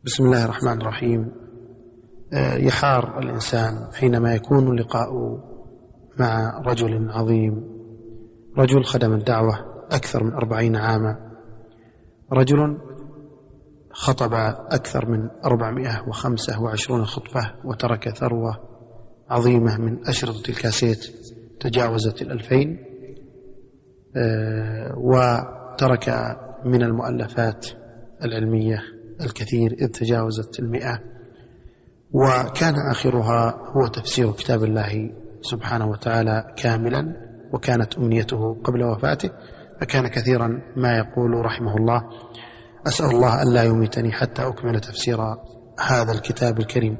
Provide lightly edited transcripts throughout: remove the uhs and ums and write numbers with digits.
بسم الله الرحمن الرحيم. يحار الإنسان حينما يكون اللقاء مع رجل عظيم، رجل خدم الدعوة أكثر من 40 عاما، رجل خطب أكثر من 425 خطبة، وترك ثروة عظيمة من أشرطة الكاسيت تجاوزت 2000، وترك من المؤلفات العلمية الكثير إذ تجاوزت 100، وكان آخرها هو تفسير كتاب الله سبحانه وتعالى كاملا، وكانت أمنيته قبل وفاته، فكان كثيرا ما يقول رحمه الله: أسأل الله أن لا يميتني حتى أكمل تفسير هذا الكتاب الكريم.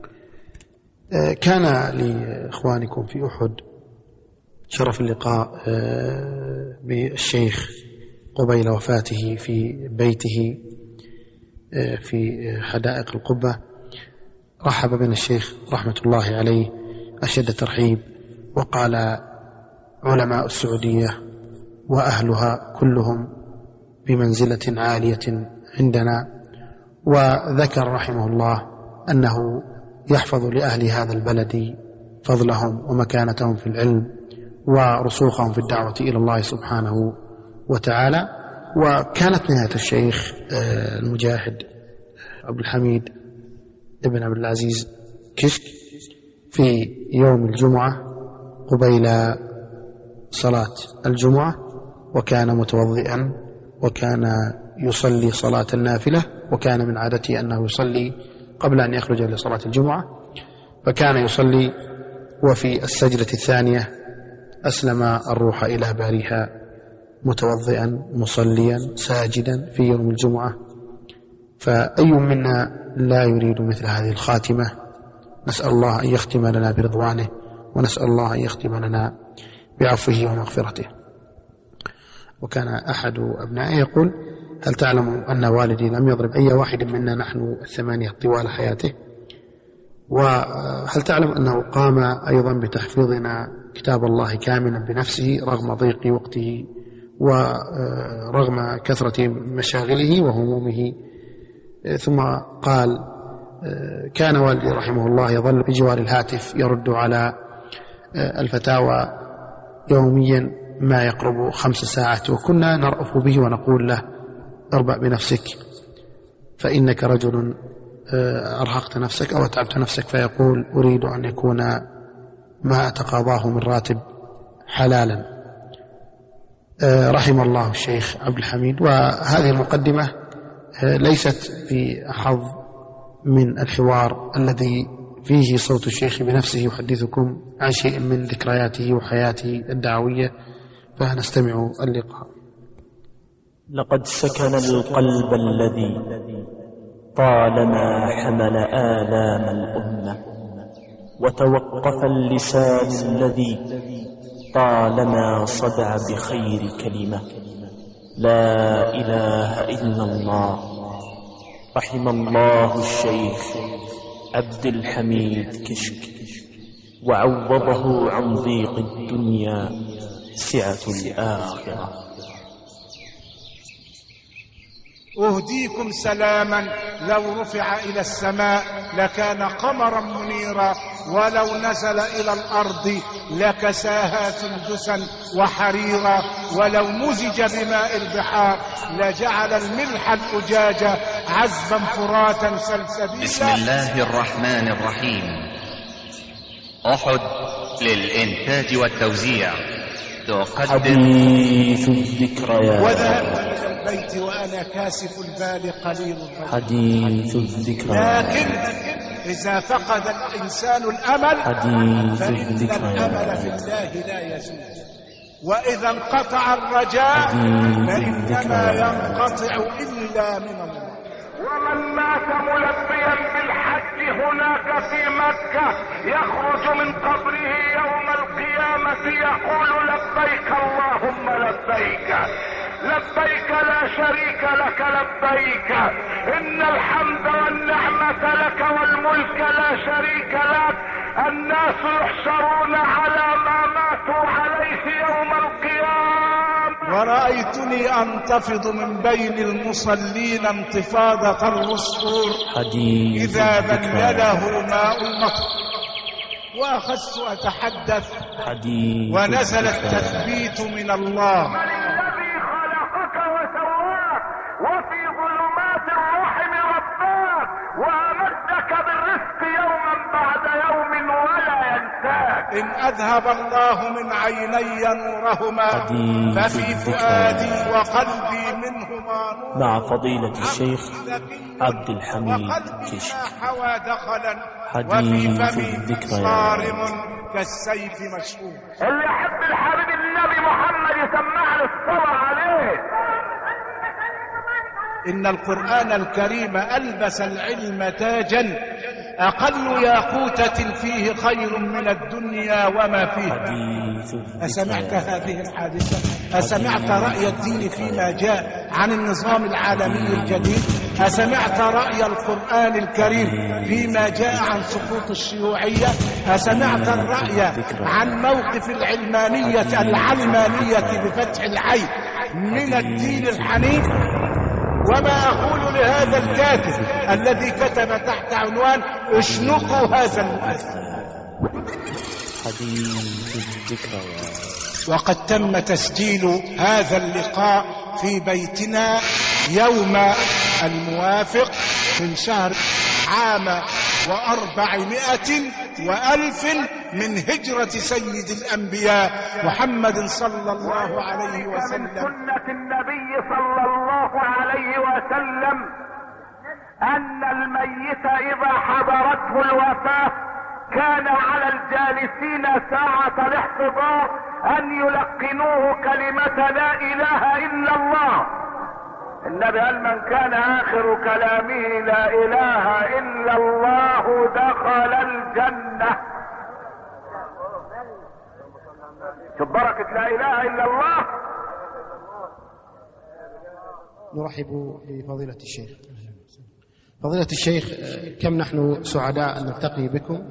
كان لإخوانكم في أحد شرف اللقاء بالشيخ قبيل وفاته في بيته في حدائق القبة. رحب بنا الشيخ رحمة الله عليه أشد الترحيب، وقال: علماء السعودية وأهلها كلهم بمنزلة عالية عندنا، وذكر رحمه الله أنه يحفظ لأهل هذا البلد فضلهم ومكانتهم في العلم ورسوخهم في الدعوة إلى الله سبحانه وتعالى. وكانت نهاية الشيخ المجاهد عبد الحميد ابن عبد العزيز كشك في يوم الجمعة قبيل صلاة الجمعة، وكان متوضئا، وكان يصلي صلاة النافلة، وكان من عادته أنه يصلي قبل أن يخرج لصلاة الجمعة، فكان يصلي وفي السجدة الثانية أسلم الروح إلى باريها متوضئا مصليا ساجدا في يوم الجمعة. فأي منا لا يريد مثل هذه الخاتمة؟ نسأل الله أن يختم لنا برضوانه، ونسأل الله أن يختم لنا بعفوه ومغفرته. وكان أحد أبنائي يقول: هل تعلم أن والدي لم يضرب أي واحد منا نحن 8 طوال حياته؟ وهل تعلم أنه قام أيضا بتحفيظنا كتاب الله كاملا بنفسه رغم ضيق وقته ورغم كثرة مشاغله وهمومه؟ ثم قال: كان والدي رحمه الله يظل بجوار الهاتف يرد على الفتاوى يوميا ما يقرب 5 ساعات، وكنا نرأف به ونقول له: اربع بنفسك فإنك رجل أرهقت نفسك أو أتعبت نفسك. فيقول: أريد أن يكون ما أتقاضاه من راتب حلالا. رحم الله الشيخ عبد الحميد. وهذه المقدمة ليست في حظ من الحوار الذي فيه صوت الشيخ بنفسه يحدثكم عن شيء من ذكرياته وحياته الدعوية، فنستمع اللقاء. لقد سكن القلب الذي طالما حمل آلام الأمة، وتوقف اللسان الذي طالما صدع بخير كلمة: لا إله إلا الله. رحم الله الشيخ عبد الحميد كشك، وعوضه عن ضيق الدنيا سعة الآخرة. أهديكم سلاما لو رفع إلى السماء لكان قمرا منيرا، ولو نزل إلى الأرض لكساها سندسا وحريرا، ولو مزج بماء البحار لجعل الملح الأجاج عذبا فراتا سلسبيلا. بسم الله الرحمن الرحيم. أحد للإنتاج والتوزيع تقدم حديث الذكريات. وذهبت إلى البيت وأنا كاسف البال قليل الضوء. حديث الذكريات. لكن إذا فقد الإنسان الأمل فإن الأمل في الله لا يزول، وإذا انقطع الرجاء فإنما ينقطع إلا من الله. ومن مات ملبيا بالحج هناك في مكة يخرج من قبره يوم القيامة يقول: لبيك اللهم لبيك، لبيك لا شريك لك لبيك، إن الحمد والنعمة لك والملك لا شريك لك. الناس يحشرون على ما ماتوا عليه يوم القيامة. ورأيتني أنتفض من بين المصلين انتفاضة العصفور إذا بلله ماء المطر، وأخذت أتحدث ونزل التثبيت من الله. من الذي خلقك وسواك وفي ظلمات الرحم رباك وأمدك بالرزق يوما بعد يوم ولا ينساك. إن أذهب الله من عيني نورهما ففي فؤادي وقلبي منهما نور. مع فضيلة الشيخ عبد الحميد كشك. حوى دخلا وفي حديث فمي الذكريات صارم كالسيف مشهور. اللي يحب الحبيب النبي محمد يسمعنا الصلاة عليه. إن القرآن الكريم ألبس العلم تاجا أقل ياقوتة فيه خير من الدنيا وما فيها. أسمعت هذه الحادثة؟ أسمعت رأي الدين فيما جاء عن النظام العالمي الجديد؟ أسمعت رأي القرآن الكريم فيما جاء عن سقوط الشيوعية؟ أسمعت الرأي عن موقف العلمانية بفتح العين من الدين الحنيف؟ وما أقول لهذا الكاتب الذي كتب تحت عنوان اشنقوا هذا المؤثر. حديث الذكريات. وقد تم تسجيل هذا اللقاء في بيتنا يوم الموافق من شهر عام 400 من هجرة سيد الأنبياء محمد صلى الله عليه وسلم. سنة النبي صلى الله عليه وسلم أن الميت إذا حضرته الوفاة كان على الجالسين ساعة الاحتضار أن يلقنوه كلمة لا إله إلا الله. النبي قال من كان آخر كلامه لا إله إلا الله دخل الجنة. شوف بركة لا إله إلا الله. نرحب بفضيلة الشيخ. فضيلة الشيخ، كم نحن سعداء أن نلتقي بكم،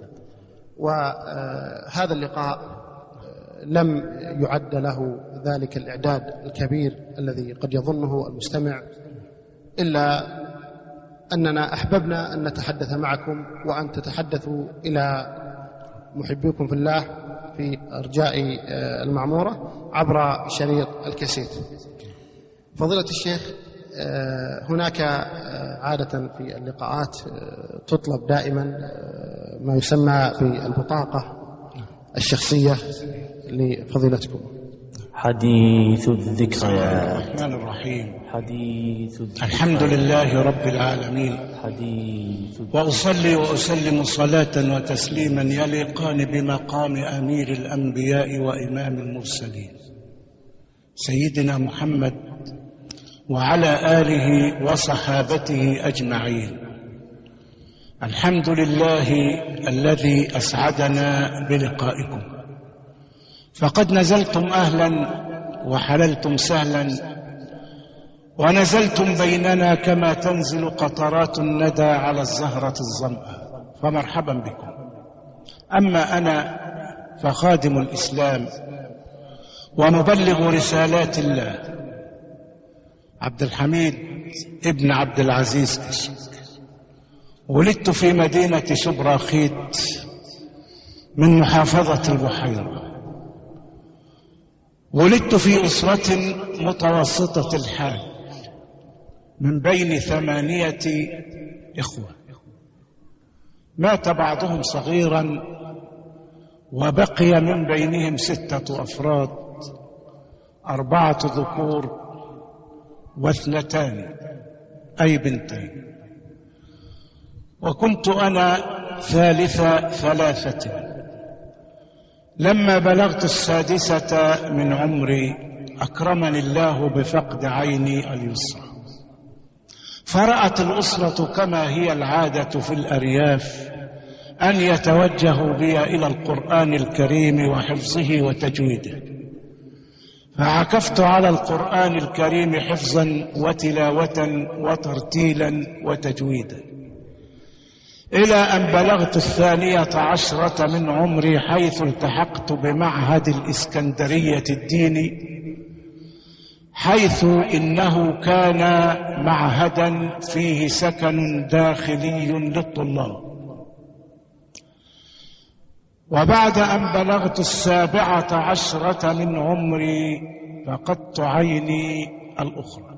وهذا اللقاء لم يعد له ذلك الإعداد الكبير الذي قد يظنه المستمع، إلا أننا أحببنا أن نتحدث معكم وأن تتحدثوا إلى محبيكم في الله في أرجاء المعمورة عبر شريط الكاسيت. فضيلة الشيخ، هناك عادة في اللقاءات تطلب دائما ما يسمى بالبطاقة الشخصية لفضيلتكم. حديث الذكريات. الرحمن الرحيم. حديث الذكريات. الحمد لله رب العالمين، حديث وأصلي وأسلم صلاة وتسليما يليقان بمقام أمير الأنبياء وإمام المرسلين سيدنا محمد وعلى آله وصحابته أجمعين. الحمد لله الذي أسعدنا بلقائكم، فقد نزلتم أهلا وحللتم سهلا، ونزلتم بيننا كما تنزل قطرات الندى على الزهرة الظمأ، فمرحبا بكم. أما أنا فخادم الإسلام ومبلغ رسالات الله، عبد الحميد ابن عبد العزيز كشك. ولدت في مدينة شبراخيت من محافظة البحيرة. ولدت في أسرة متوسطة الحال من بين 8 إخوة، مات بعضهم صغيرا وبقي من بينهم 6 أفراد، 4 ذكور و2 أي بنتين، وكنت أنا ثالث 3. لما بلغت 6 من عمري أكرمني الله بفقد عيني اليسرى، فرأت الأسرة كما هي العادة في الأرياف أن يتوجهوا بي إلى القرآن الكريم وحفظه وتجويده، فعكفت على القرآن الكريم حفظا وتلاوة وترتيلا وتجويدا، إلى أن بلغت 12 من عمري، حيث التحقت بمعهد الإسكندرية الديني حيث إنه كان معهدا فيه سكن داخلي للطلاب. وبعد أن بلغت 17 من عمري فقدت عيني الأخرى،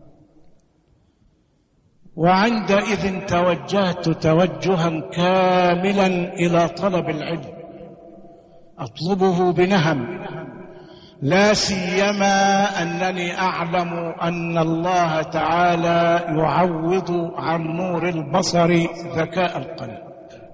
وعندئذ توجهت توجها كاملا إلى طلب العلم، أطلبه بنهم، لا سيما أنني أعلم أن الله تعالى يعوض عن نور البصر ذكاء القلب.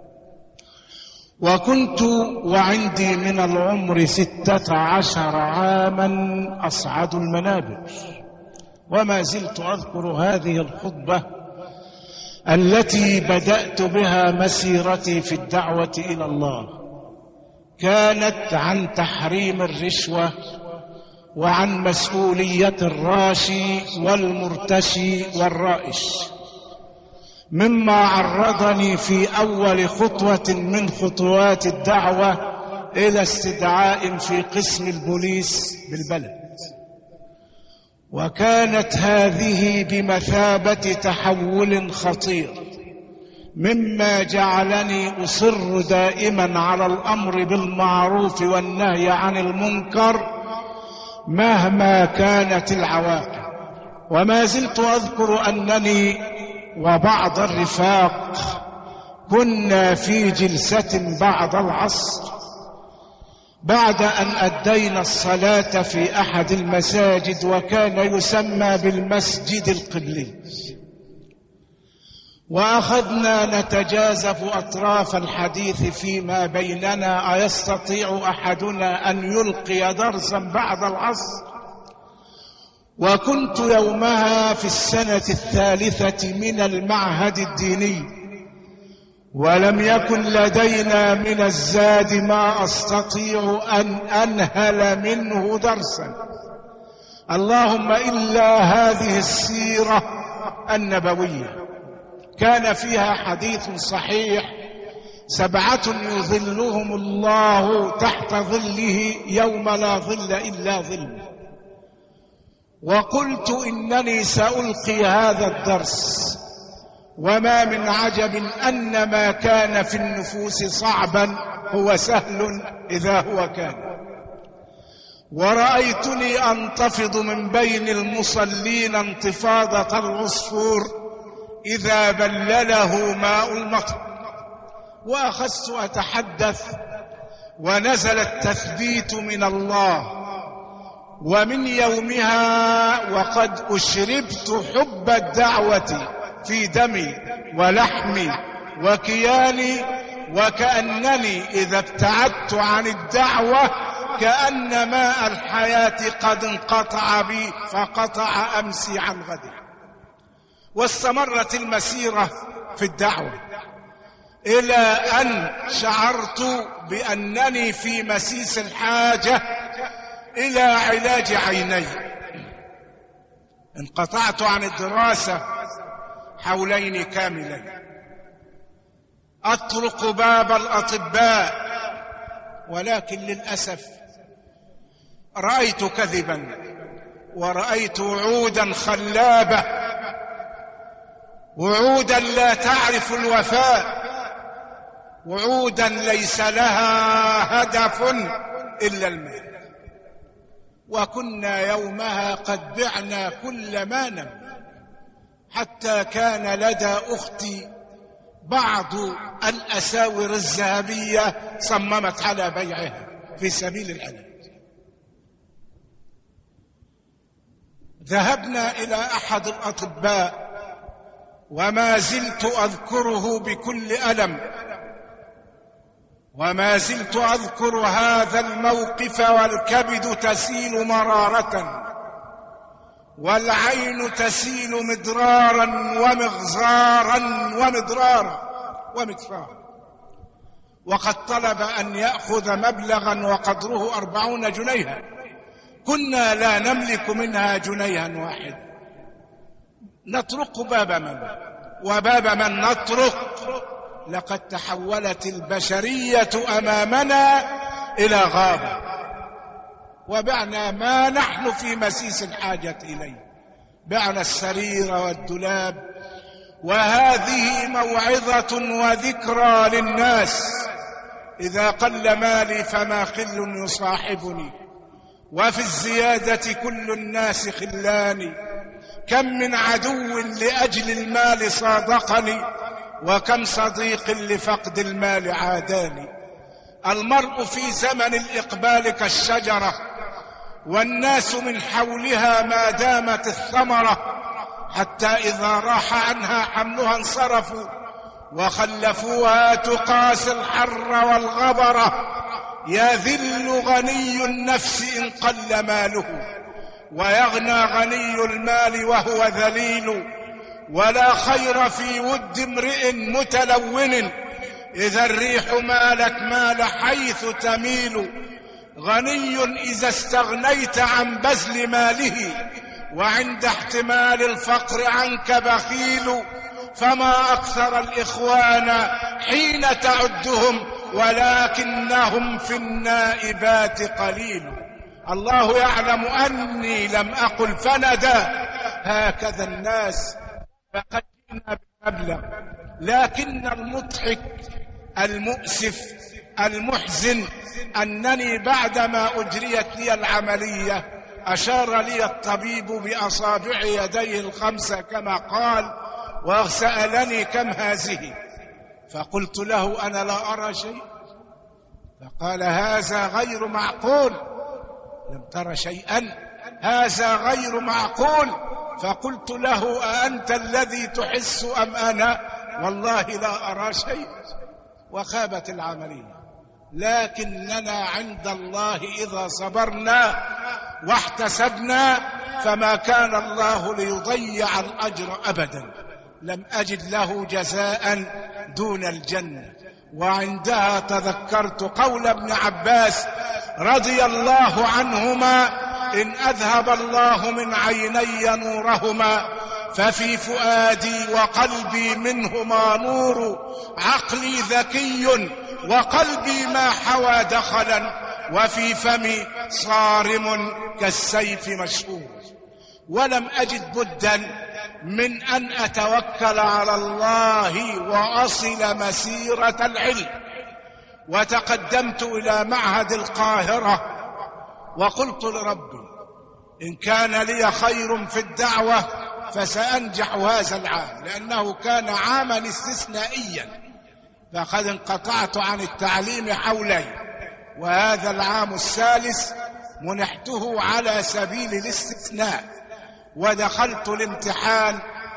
وكنت وعندي من العمر 16 عاما أصعد المنابر، وما زلت أذكر هذه الخطبة التي بدأت بها مسيرتي في الدعوة إلى الله. كانت عن تحريم الرشوة وعن مسؤولية الراشي والمرتشي والرائش، مما عرضني في أول خطوة من خطوات الدعوة إلى استدعاء في قسم البوليس بالبلد. وكانت هذه بمثابة تحول خطير، مما جعلني أصر دائما على الأمر بالمعروف والنهي عن المنكر مهما كانت العواقب. وما زلت أذكر أنني وبعض الرفاق كنا في جلسة بعد العصر بعد أن أدينا الصلاة في أحد المساجد، وكان يسمى بالمسجد القبلي، وأخذنا نتجازف أطراف الحديث فيما بيننا أيستطيع أحدنا أن يلقي درسا بعد العصر. وكنت يومها في السنة 3 من المعهد الديني، ولم يكن لدينا من الزاد ما أستطيع أن أنهل منه درسا، اللهم إلا هذه السيرة النبوية كان فيها حديث صحيح: 7 يظلهم الله تحت ظله يوم لا ظل إلا ظله. وقلت إنني سألقي هذا الدرس، وما من عجب أن ما كان في النفوس صعبا هو سهل إذا هو كان. ورأيتني أنتفض من بين المصلين انتفاضة العصفور إذا بلله ماء المطر، وأخذت أتحدث ونزل التثبيت من الله. ومن يومها وقد أشربت حب الدعوة في دمي ولحمي وكياني، وكأنني إذا ابتعدت عن الدعوة كأن ماء الحياة قد انقطع بي فقطع أمسي عن غدي. واستمرت المسيرة في الدعوة إلى أن شعرت بأنني في مسيس الحاجة إلى علاج عيني. انقطعت عن الدراسة حولين كاملين، أطرق باب الأطباء، ولكن للأسف رأيت كذبا، ورأيت وعودا خلابة، وعودا لا تعرف الوفاء، وعودا ليس لها هدف إلا المال. وكنا يومها قد بعنا كل ما نملك، حتى كان لدى أختي بعض الأساور الذهبية صممت على بيعها في سبيل العلاج. ذهبنا إلى أحد الأطباء، وما زلت أذكره بكل ألم، وما زلت أذكر هذا الموقف والكبد تسيل مرارة، والعين تسيل مدرارا ومغزارا ومدرارا. وقد طلب أن يأخذ مبلغا وقدره 40 جنيها، كنا لا نملك منها جنيها واحدا. نطرق باب من وباب من نطرق، لقد تحولت البشرية أمامنا إلى غابة. وبعنا ما نحن في مسيس الحاجة إليه، بعنا السرير والدولاب. وهذه موعظة وذكرى للناس. إذا قل مالي فما خل يصاحبني، وفي الزيادة كل الناس خلاني. كم من عدو لأجل المال صادقني، وكم صديق لفقد المال عاداني. المرء في زمن الإقبال كالشجرة، والناس من حولها ما دامت الثمرة، حتى إذا راح عنها حملها انصرفوا، وخلفوها تقاسي الحر والغبرة. يذل غني النفس إن قل ماله، ويغنى غني المال وهو ذليل. ولا خير في ود امرئ متلون، إذا الريح مالت مال حيث تميل. غني إذا استغنيت عن بذل ماله، وعند احتمال الفقر عنك بخيل. فما أكثر الإخوان حين تعدهم، ولكنهم في النائبات قليل. الله يعلم أني لم أقل فندى، هكذا الناس فقد جئنا بالمبلغ. لكن المضحك المؤسف المحزن أنني بعدما أجريت لي العملية أشار لي الطبيب بأصابع يديه الخمسة كما قال، وسألني كم هذه؟ فقلت له أنا لا أرى شيء. فقال هذا غير معقول. لم تر شيئا؟ هذا غير معقول. فقلت له أأنت الذي تحس أم أنا؟ والله لا أرى شيء. وخابت العملية. لكننا عند الله إذا صبرنا واحتسبنا فما كان الله ليضيع الأجر أبدا. لم أجد له جزاء دون الجنة. وعندها تذكرت قول ابن عباس رضي الله عنهما: إن أذهب الله من عيني نورهما ففي فؤادي وقلبي منهما نور. عقلي ذكي وقلبي ما حوى دخلا، وفي فمي صارم كالسيف مشهور. ولم أجد بدا من أن أتوكل على الله وأصل مسيرة العلم. وتقدمت إلى معهد القاهرة وقلت لربي إن كان لي خير في الدعوة فسأنجح هذا العام، لأنه كان عاما استثنائيا، فقد انقطعت عن التعليم حولي، وهذا العام الثالث منحته على سبيل الاستثناء. ودخلت الامتحان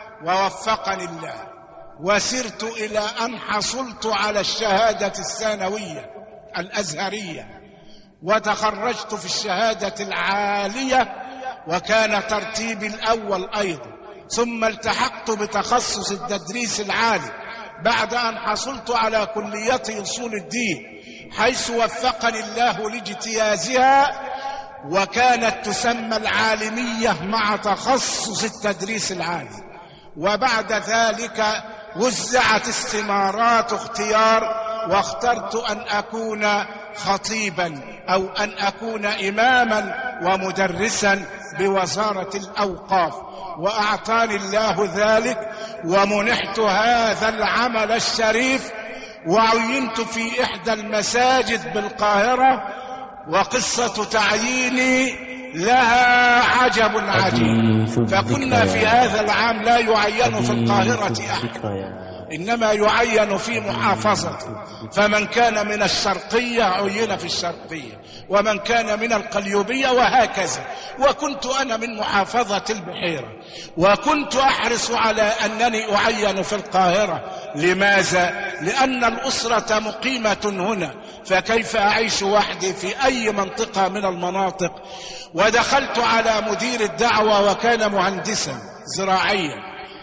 ووفقني الله، وسرت إلى أن حصلت على الشهادة الثانوية الأزهرية، وتخرجت في الشهادة العالية، وكان ترتيبي الأول أيضا. ثم التحقت بتخصص التدريس العالي بعد أن حصلت على كلية أصول الدين، حيث وفقني الله لاجتيازها، وكانت تسمى العالمية مع تخصص التدريس العالي. وبعد ذلك وزعت استمارات اختيار، واخترت أن أكون خطيبا أو أن أكون إماما ومدرسا بوزارة الأوقاف، وأعطاني الله ذلك، ومنحت هذا العمل الشريف، وعينت في إحدى المساجد بالقاهرة. وقصة تعييني لها عجب عجيب. فكنا في هذا العام لا يعين في القاهرة أحد، إنما يعين في محافظته، فمن كان من الشرقية عين في الشرقية، ومن كان من القليوبية، وهكذا. وكنت أنا من محافظة البحيرة، وكنت أحرص على أنني أعين في القاهرة. لماذا؟ لأن الأسرة مقيمة هنا، فكيف أعيش وحدي في أي منطقة من المناطق؟ ودخلت على مدير الدعوة، وكان مهندسا زراعيا،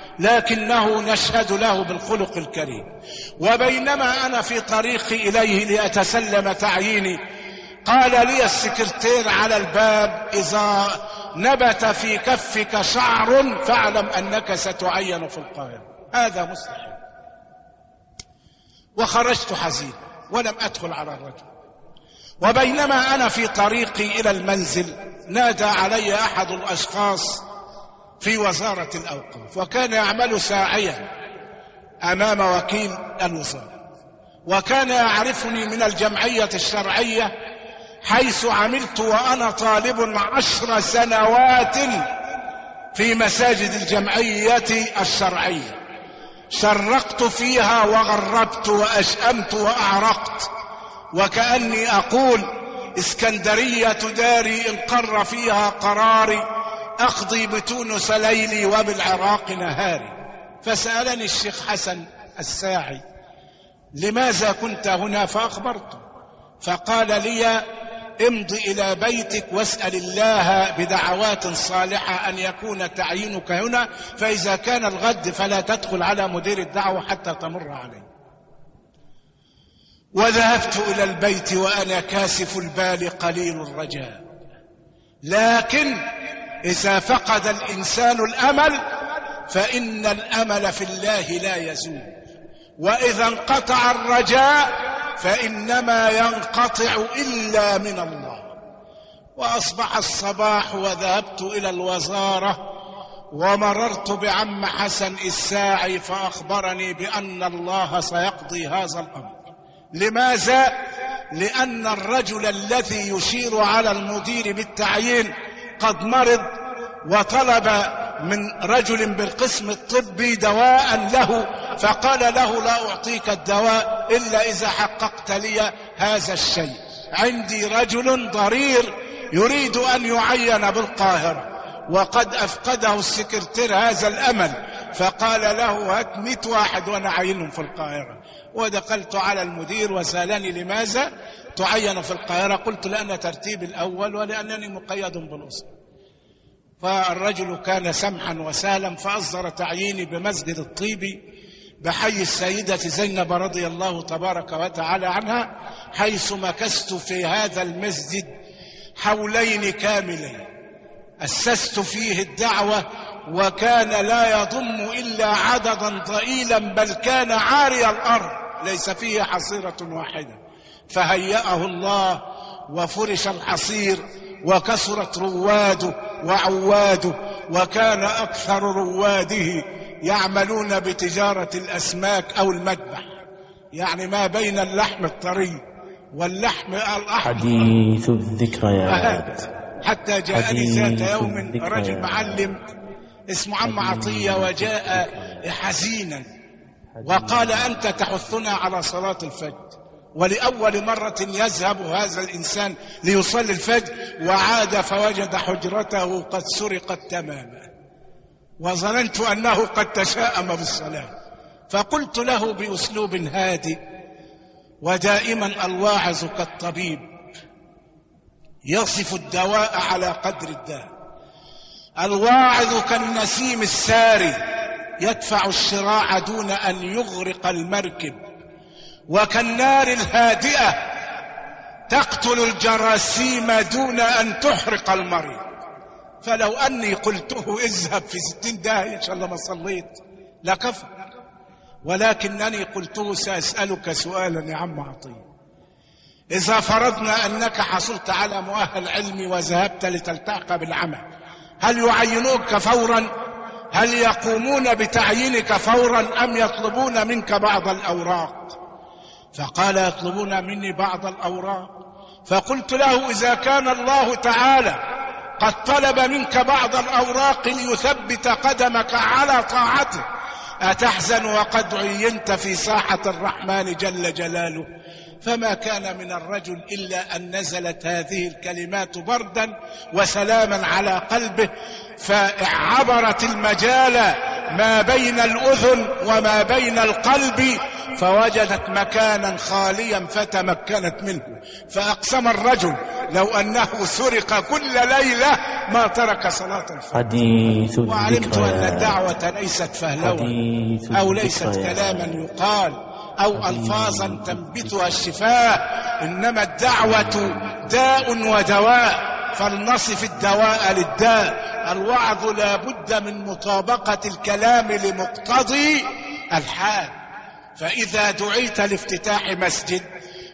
لكنه نشهد له بالخلق الكريم. وبينما أنا في طريقي إليه لأتسلم تعييني، قال لي السكرتير على الباب: إذا نبت في كفك شعر فاعلم أنك ستعين في القاهرة. هذا مستحيل. وخرجت حزين ولم أدخل على الرجل، وبينما أنا في طريقي إلى المنزل نادى علي أحد الأشخاص في وزارة الأوقاف، وكان يعمل ساعيا أمام وكيل الوزارة، وكان يعرفني من الجمعية الشرعية حيث عملت وأنا طالب 10 سنوات في مساجد الجمعية الشرعية، شرقت فيها وغربت وأشأمت وأعرقت، وكأني أقول اسكندرية داري إن قر فيها قراري، أقضي بتونس ليلي وبالعراق نهاري. فسألني الشيخ حسن الساعي لماذا كنت هنا؟ فأخبرته، فقال لي امض إلى بيتك واسأل الله بدعوات صالحة أن يكون تعيينك هنا، فإذا كان الغد فلا تدخل على مدير الدعوة حتى تمر عليه. وذهبت إلى البيت وأنا كاسف البال قليل الرجاء، لكن إذا فقد الإنسان الأمل فإن الأمل في الله لا يزول، وإذا انقطع الرجاء فإنما ينقطع إلا من الله. وأصبح الصباح وذهبت إلى الوزارة ومررت بعم حسن الساعي فأخبرني بأن الله سيقضي هذا الأمر. لماذا؟ لأن الرجل الذي يشير على المدير بالتعيين قد مرض، وطلب من رجل بالقسم الطبي دواء له، فقال له لا أعطيك الدواء إلا إذا حققت لي هذا الشيء. عندي رجل ضرير يريد أن يعين بالقاهرة، وقد أفقده السكرتير هذا الأمل، فقال له هات 100 واحد وأنا أعينهم في القاهرة. ودخلت على المدير وسألني لماذا تعين في القاهرة؟ قلت لأن ترتيب الأول ولأنني مقيد بالأسرة. فالرجل كان سمحا وسهلا، فأصدر تعييني بمسجد الطيبي بحي السيدة زينب رضي الله تبارك وتعالى عنها، حيث مكثت في هذا المسجد حولين كاملين أسست فيه الدعوة، وكان لا يضم إلا عددا ضئيلا، بل كان عاري الأرض ليس فيه حصيرة واحدة، فهيأه الله وفرش الحصير وكثرت رواده وعواده، وكان أكثر رواده يعملون بتجارة الأسماك أو المذبح، يعني ما بين اللحم الطري واللحم الأحمر. حديث الذكريات. حتى جاءني ذات يوم رجل معلم اسمه عم عطية وجاء حزينا وقال أنت تحثنا على صلاة الفجر. ولأول مرة يذهب هذا الإنسان ليصلي الفجر، وعاد فوجد حجرته قد سرقت تماما، وظننت أنه قد تشاءم بالصلاة. فقلت له بأسلوب هادئ، ودائما الواعظ كالطبيب يصف الدواء على قدر الداء، الواعظ كالنسيم الساري يدفع الشراع دون أن يغرق المركب، وكالنار الهادئة تقتل الجراثيم دون أن تحرق المريض. فلو أني قلته اذهب في 60 داهية إن شاء الله ما صليت لكفى، ولكنني قلته سأسألك سؤالا يا عم عطية، إذا فرضنا أنك حصلت على مؤهل علمي وذهبت لتلتحق بالعمل، هل يعينوك فورا؟ هل يقومون بتعيينك فورا أم يطلبون منك بعض الأوراق؟ فقال يطلبون مني بعض الأوراق. فقلت له إذا كان الله تعالى قد طلب منك بعض الأوراق ليثبت قدمك على طاعته، أتحزن وقد عينت في ساحة الرحمن جل جلاله؟ فما كان من الرجل إلا أن نزلت هذه الكلمات بردا وسلاما على قلبه، فعبرت المجال ما بين الأذن وما بين القلب، فوجدت مكانا خاليا فتمكنت منه. فأقسم الرجل لو أنه سرق كل ليلة ما ترك صلاة الفجر. وعلمت أن الدعوة ليست فهلوة أو ليست كلاما يقال أو ألفاظا تنبتها الشفاه، إنما الدعوة داء ودواء، فلنصف الدواء للداء. الوعظ لا بد من مطابقة الكلام لمقتضي الحال. فإذا دعيت لافتتاح مسجد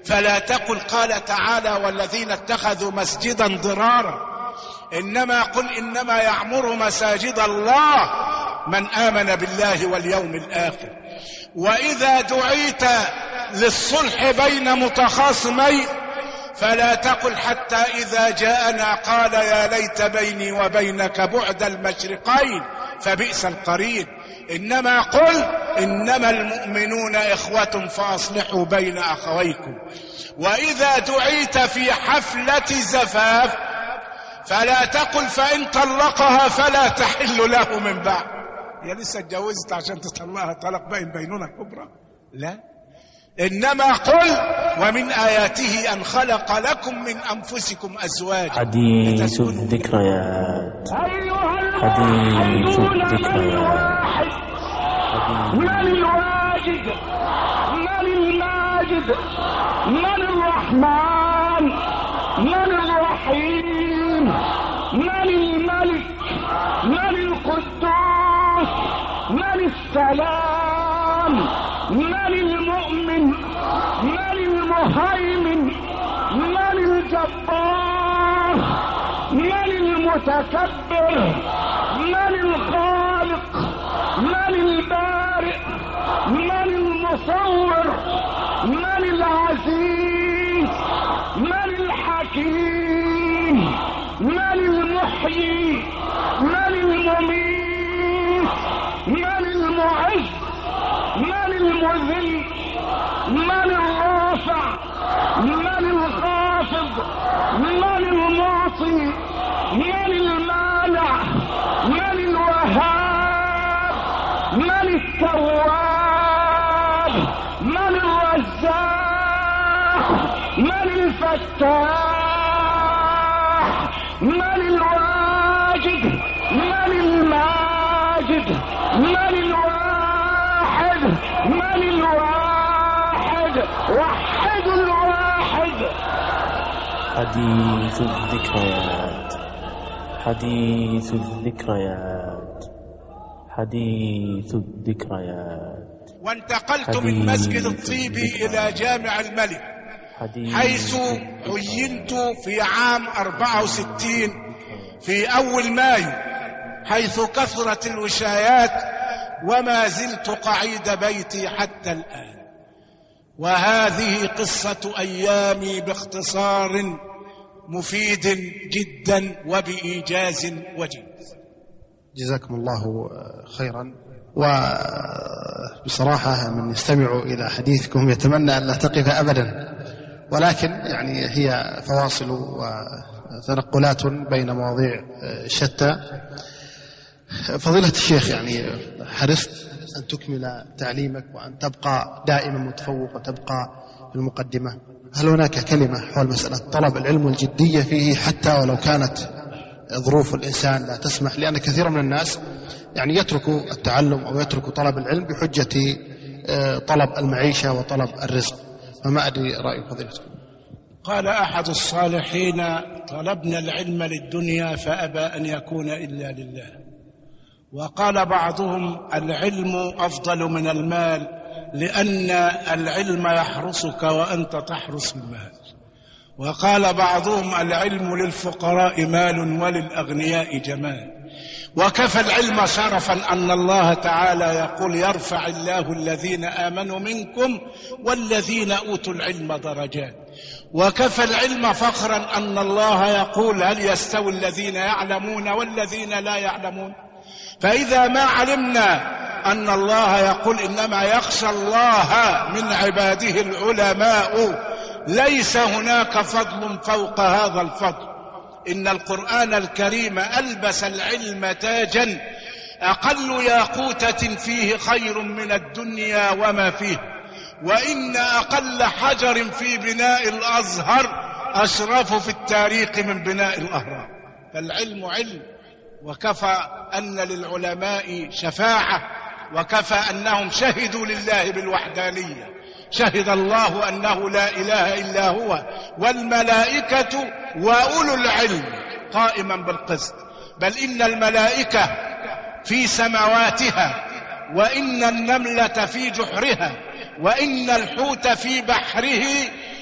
فلا تقل قال تعالى والذين اتخذوا مسجدا ضرارا، إنما قل إنما يعمر مساجد الله من آمن بالله واليوم الآخر. وإذا دعيت للصلح بين متخاصمين فلا تقل حتى إذا جاءنا قال يا ليت بيني وبينك بعد المشرقين فبئس القرين، إنما قل إنما المؤمنون إخوة فأصلحوا بين أخويكم. وإذا دعيت في حفلة زفاف فلا تقل فإن طلقها فلا تحل له من بعد، يا لسه اتجوزت عشان تطلقها طلاق بينونة كبرى، لا، إنما قل ومن آياته أن خلق لكم من أنفسكم أزواجا. حديث الذكريات، حديث الذكريات. من الواجد، من الماجد، من الرحمن، من الرحيم، من الملك، من القدوس، من السلام، من المؤمن، من المهيمن، من الجبار، من المتكبر، من الخالق، من البارئ، من المصور، من العزيز، من الحكيم، من المحيي، من المميت، من المعز، من المذل، من الرافع، من الخافض، من المعطي، من المانع، من الوهاب، من التواب، من الرزاق، من الفتاح، من الواجد، من الماجد، من الواحد، من الواحد، وحد الواحد. حديث الذكريات، حديث الذكريات، حديث الذكريات. وانتقلت من مسجد الطيبي إلى جامع الملك، حيث عينت في عام 64 في أول مايو، حيث كثرت الوشايات، وما زلت قعيد بيتي حتى الآن. وهذه قصة أيامي باختصار مفيد جدا وبإيجاز وجيز. جزاكم الله خيرا. وبصراحة من يستمع إلى حديثكم يتمنى أن لا تقف أبدا، ولكن يعني هي فواصل وتنقلات بين مواضيع شتى. فضيلة الشيخ، يعني حرصت أن تكمل تعليمك وأن تبقى دائما متفوق وتبقى في المقدمة. هل هناك كلمة حول مسألة طلب العلم والجدية فيه حتى ولو كانت ظروف الإنسان لا تسمح؟ لأن كثير من الناس يعني يتركوا التعلم أو يتركوا طلب العلم بحجة طلب المعيشة وطلب الرزق، فما أدري رأي فضيلتكم. قال أحد الصالحين: طلبنا العلم للدنيا فأبى أن يكون إلا لله. وقال بعضهم: العلم أفضل من المال، لأن العلم يحرسك وأنت تحرس المال. وقال بعضهم: العلم للفقراء مال وللأغنياء جمال. وكفى العلم شرفا أن الله تعالى يقول: يرفع الله الذين آمنوا منكم والذين أوتوا العلم درجات. وكفى العلم فخرا أن الله يقول: هل يستوي الذين يعلمون والذين لا يعلمون؟ فإذا ما علمنا أن الله يقول: إنما يخشى الله من عباده العلماء، ليس هناك فضل فوق هذا الفضل. إن القرآن الكريم ألبس العلم تاجا، أقل ياقوتة فيه خير من الدنيا وما فيه، وإن أقل حجر في بناء الأزهر أشرف في التاريخ من بناء الأهرام. فالعلم علم، وكفى أن للعلماء شفاعة، وكفى أنهم شهدوا لله بالوحدانية. شهد الله أنه لا إله إلا هو والملائكة وأولو العلم قائما بالقسط. بل إن الملائكة في سماواتها، وإن النملة في جحرها، وإن الحوت في بحره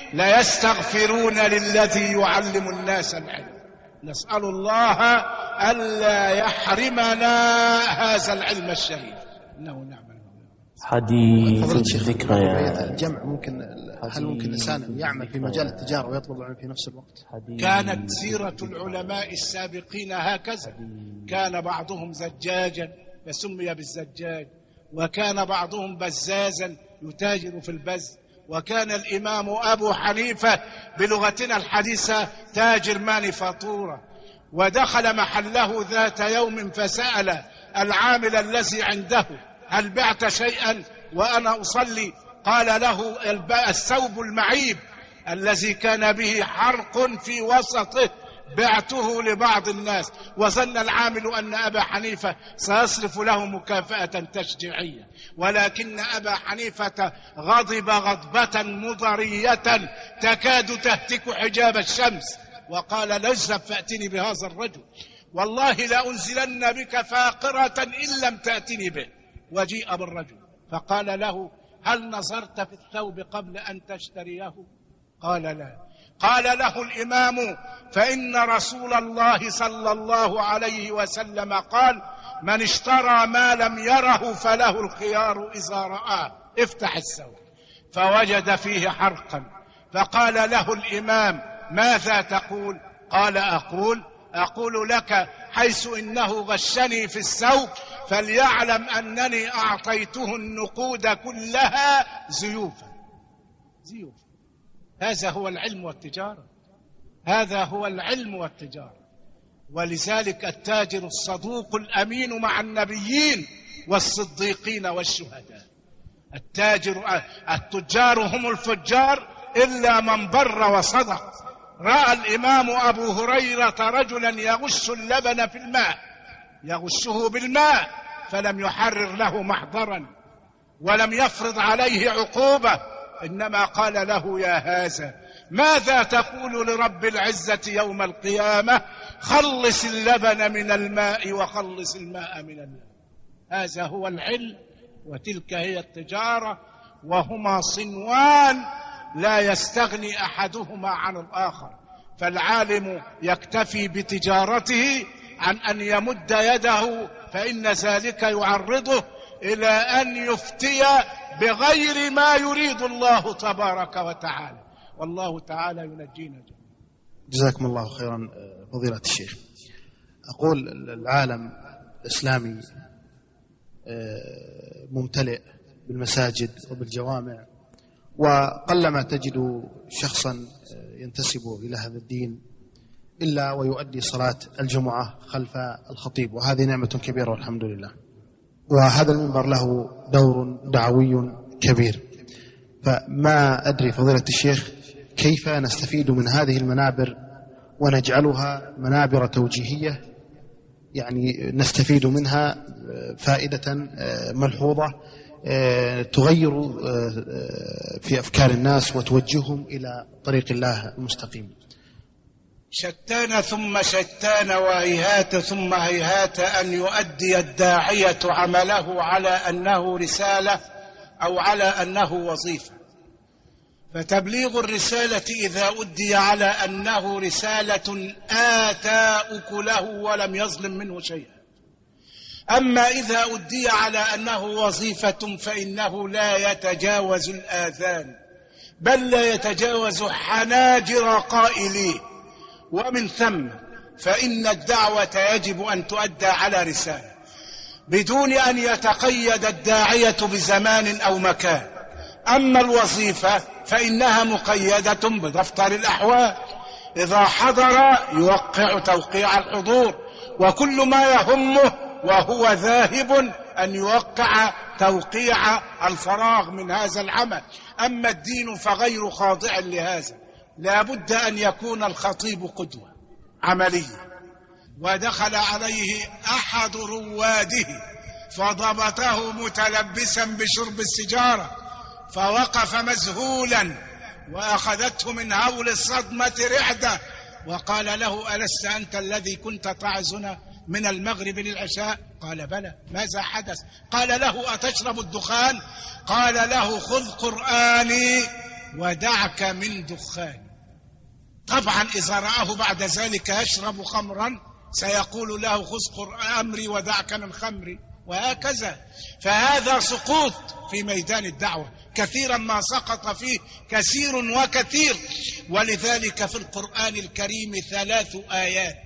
ليستغفرون للذي يعلم الناس العلم. نسأل الله ألا يحرمنا هذا العلم الشريف، إنه نعم. حديث الذكريات. الجمع ممكن، هل ممكن الإنسان يعمل في مجال التجارة ويطلب العلم في نفس الوقت؟ كانت سيرة العلماء السابقين هكذا، كان بعضهم زجاجا فسمي بالزجاج، وكان بعضهم بزازا يتاجر في البز، وكان الإمام أبو حنيفة بلغتنا الحديثة تاجر مانيفاتورة، ودخل محله ذات يوم فسأل العامل الذي عنده: هل بعت شيئا وأنا أصلي؟ قال له: الثوب المعيب الذي كان به حرق في وسطه بعته لبعض الناس. وظن العامل أن أبا حنيفة سيصرف له مكافأة تشجيعية، ولكن أبا حنيفة غضب غضبة مضرية تكاد تهتك حجاب الشمس، وقال: اذهب فأتني بهذا الرجل، والله لأنزلن بك فاقرة إن لم تأتني به. وجيء بالرجل فقال له: هل نظرت في الثوب قبل أن تشتريه؟ قال: لا. قال له الإمام: فإن رسول الله صلى الله عليه وسلم قال: من اشترى ما لم يره فله الخيار إذا رآه. افتح الثوب فوجد فيه حرقا، فقال له الإمام: ماذا تقول؟ قال: أقول لك حيث إنه غشني في الثوب فليعلم أنني أعطيته النقود كلها زيوفا. هذا هو العلم والتجارة، هذا هو العلم والتجارة. ولذلك التاجر الصدوق الأمين مع النبيين والصديقين والشهداء. التجار هم الفجار إلا من بر وصدق. رأى الإمام أبو هريرة رجلا يغش اللبن في الماء، يغشه بالماء، فلم يحرر له محضرا ولم يفرض عليه عقوبة، إنما قال له: يا هذا، ماذا تقول لرب العزة يوم القيامة؟ خلص اللبن من الماء وخلص الماء من اللبن. هذا هو العلم وتلك هي التجارة، وهما صنوان لا يستغني أحدهما عن الآخر. فالعالم يكتفي بتجارته عن أن يمد يده، فإن ذلك يعرضه إلى أن يفتي بغير ما يريد الله تبارك وتعالى، والله تعالى ينجينا جميعا. جزاكم الله خيرا فضيلة الشيخ. أقول العالم الإسلامي ممتلئ بالمساجد وبالجوامع، وقلما تجد شخصا ينتسب إلى هذا الدين إلا ويؤدي صلاة الجمعة خلف الخطيب، وهذه نعمة كبيرة والحمد لله. وهذا المنبر له دور دعوي كبير، فما أدري فضيلة الشيخ كيف نستفيد من هذه المنابر ونجعلها منابر توجيهية، يعني نستفيد منها فائدة ملحوظة تغير في أفكار الناس وتوجههم إلى طريق الله المستقيم. شتان ثم شتان وهيهات ثم هيهات أن يؤدي الداعية عمله على أنه رسالة أو على أنه وظيفة. فتبليغ الرسالة إذا أدي على أنه رسالة آتى أكله ولم يظلم منه شيئا، أما إذا أدي على أنه وظيفة فإنه لا يتجاوز الآذان، بل لا يتجاوز حناجر قائليه. ومن ثم فإن الدعوة يجب أن تؤدى على رسالة بدون أن يتقيد الداعية بزمان أو مكان. أما الوظيفة فإنها مقيدة بدفتر الأحوال، إذا حضر يوقع توقيع الحضور، وكل ما يهمه وهو ذاهب أن يوقع توقيع الفراغ من هذا العمل. أما الدين فغير خاضع لهذا، لا بد أن يكون الخطيب قدوة عملية. ودخل عليه أحد رواده فضبطه متلبسا بشرب السجارة، فوقف مذهولا وأخذته من هول الصدمة رعدة، وقال له: ألست أنت الذي كنت تعزنا من المغرب للعشاء؟ قال: بلى. ماذا حدث؟ قال له: أتشرب الدخان؟ قال له: خذ قرآني ودعك من دخان. طبعا إذا رآه بعد ذلك يشرب خمرا سيقول له خذ أمري ودعك من خمري، وهكذا. فهذا سقوط في ميدان الدعوة، كثيرا ما سقط فيه كثير وكثير. ولذلك في القرآن الكريم 3 آيات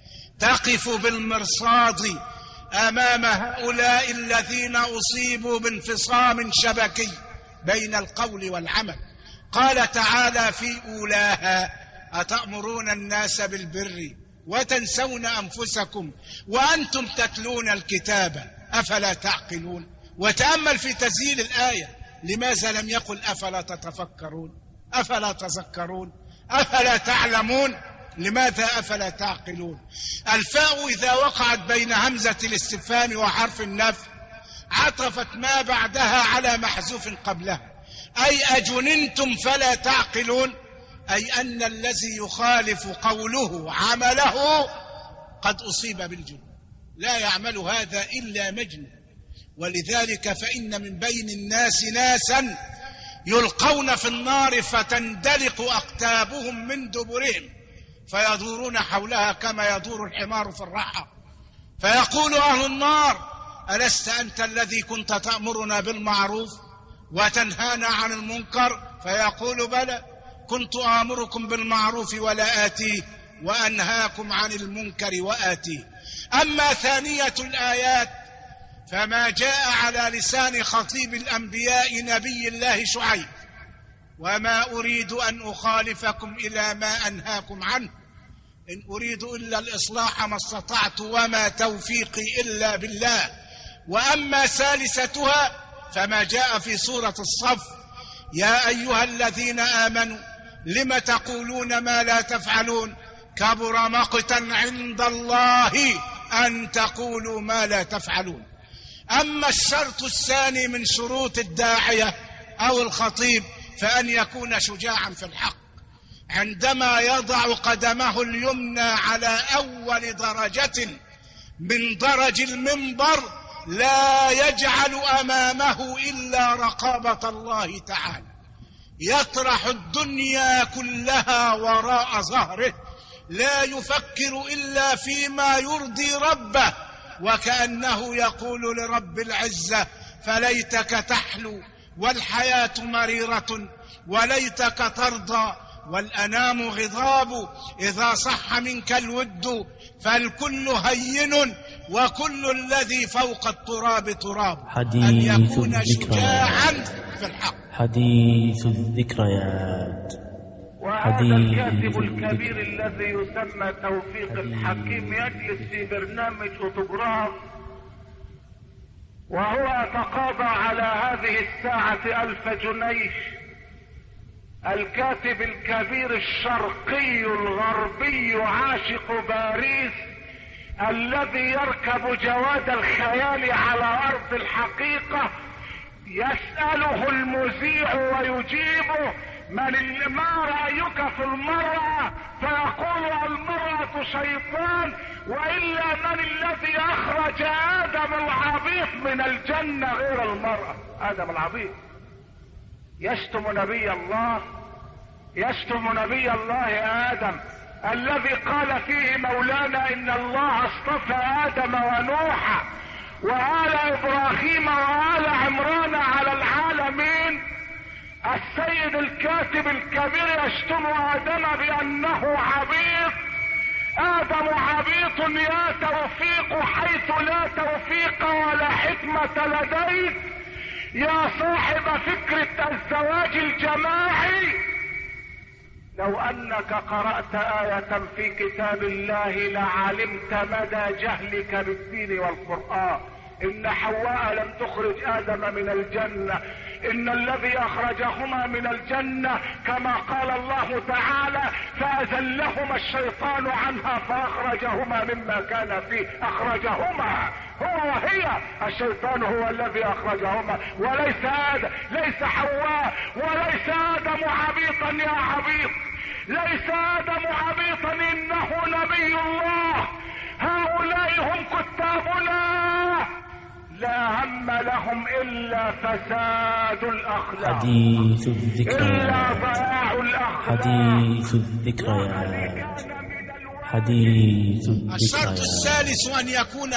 تقف بالمرصاد أمام هؤلاء الذين أصيبوا بانفصام شبكي بين القول والعمل. قال تعالى في أولاها: أتأمرون الناس بالبر وتنسون أنفسكم وأنتم تتلون الكتاب أفلا تعقلون. وتأمل في تسجيل الآية، لماذا لم يقل أفلا تتفكرون، أفلا تذكرون، أفلا تعلمون؟ لماذا أفلا تعقلون؟ الفاء إذا وقعت بين همزة الاستفهام وحرف النفي عطفت ما بعدها على محذوف قبلها، أي أجننتم فلا تعقلون، أي أن الذي يخالف قوله عمله قد أصيب بالجنون، لا يعمل هذا إلا مجنون. ولذلك فإن من بين الناس ناسا يلقون في النار فتندلق أقتابهم من دبرهم فيدورون حولها كما يدور الحمار في الرحى، فيقول أهل النار: ألست أنت الذي كنت تأمرنا بالمعروف وتنهانا عن المنكر؟ فيقول: بلى، كنت آمركم بالمعروف ولا آتيه وأنهاكم عن المنكر وآتيه. أما ثانية الآيات فما جاء على لسان خطيب الأنبياء نبي الله شعيب: وما أريد أن أخالفكم إلى ما أنهاكم عنه، إن أريد إلا الإصلاح ما استطعت وما توفيقي إلا بالله. وأما ثالثتها فما جاء في سورة الصف: يا أيها الذين آمنوا لم تقولون ما لا تفعلون كبر مقتا عند الله أن تقولوا ما لا تفعلون. أما الشرط الثاني من شروط الداعية أو الخطيب فأن يكون شجاعا في الحق، عندما يضع قدمه اليمنى على أول درجة من درج المنبر لا يجعل أمامه إلا رقابة الله تعالى، يطرح الدنيا كلها وراء ظهره، لا يفكر إلا فيما يرضي ربه، وكأنه يقول لرب العزة: فليتك تحلو والحياة مريرة وليتك ترضى والأنام غضاب، إذا صح منك الود فالكل هين وكل الذي فوق التراب تراب. أن يكون شجاعا في الحق. حديث الذكريات. وهذا الكاتب الكبير الذي يسمى توفيق الحكيم يجلس في برنامج أوتوغراف وهو يتقاضى على هذه الساعة 1000 جنيش. الكاتب الكبير الشرقي الغربي عاشق باريس الذي يركب جواد الخيال على أرض الحقيقة، يسأله المذيع ويجيبه: ما رأيك في المرأة؟ فيقول: المرأة شيطان، وإلا من الذي أخرج آدم العبيط من الجنة غير المرأة؟ آدم العبيط يشتم نبي الله، يشتم نبي الله آدم الذي قال فيه مولانا: إن الله اصطفى آدم ونوحا وآل إبراهيم وآل عمران على العالمين. السيد الكاتب الكبير يشتم آدم بأنه عبيط. آدم عبيط يا توفيق حيث لا توفيق ولا حكمة لديك، يا صاحب فكرة الزواج الجماعي. لو أنك قرأت آية في كتاب الله لعلمت مدى جهلك بالدين والقرآن. إن حواء لم تخرج آدم من الجنة، إن الذي أخرجهما من الجنة كما قال الله تعالى: فأزلهما الشيطان عنها فأخرجهما مما كان فيه. أخرجهما هو وهي، الشيطان هو الذي أخرجهما وليس آدم، ليس حواء، وليس آدم عبيطا يا عبيط، ليس آدم عبيطا، إنه نبي الله. هؤلاء هم كتابنا. لا هم لهم إلا فساد الأخلاق، حديث الذكريات، إلا ضياع الأخلاق، حديث الذكريات، حديث الذكريات. الشرط الثالث أن يكون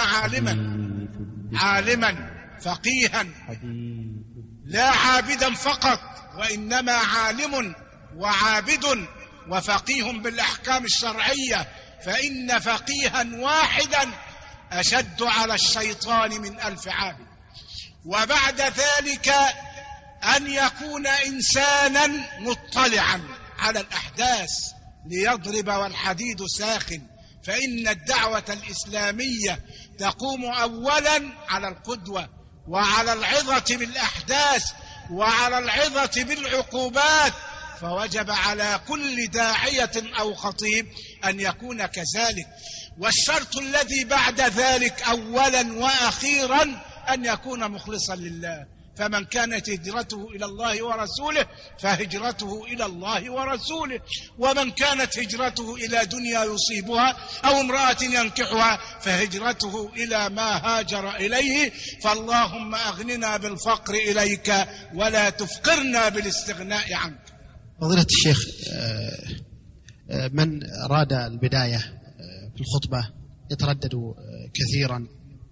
عالما فقيها، لا عابدا فقط، وإنما عالم وعابد وفقيه بالأحكام الشرعية، فإن فقيها واحدا أشد على الشيطان من 1000 عابد. وبعد ذلك أن يكون إنسانا مطلعا على الأحداث ليضرب والحديد ساخن، فإن الدعوة الإسلامية تقوم أولا على القدوة وعلى العظة بالأحداث وعلى العظة بالعقوبات، فوجب على كل داعية أو خطيب أن يكون كذلك. والشرط الذي بعد ذلك أولا وأخيرا أن يكون مخلصا لله، فمن كانت هجرته إلى الله ورسوله فهجرته إلى الله ورسوله، ومن كانت هجرته إلى دنيا يصيبها أو امرأة ينكحها فهجرته إلى ما هاجر إليه. فاللهم أغننا بالفقر إليك ولا تفقرنا بالاستغناء عنك. فضيلة الشيخ، من أراد البداية في الخطبة يتردد كثيرا،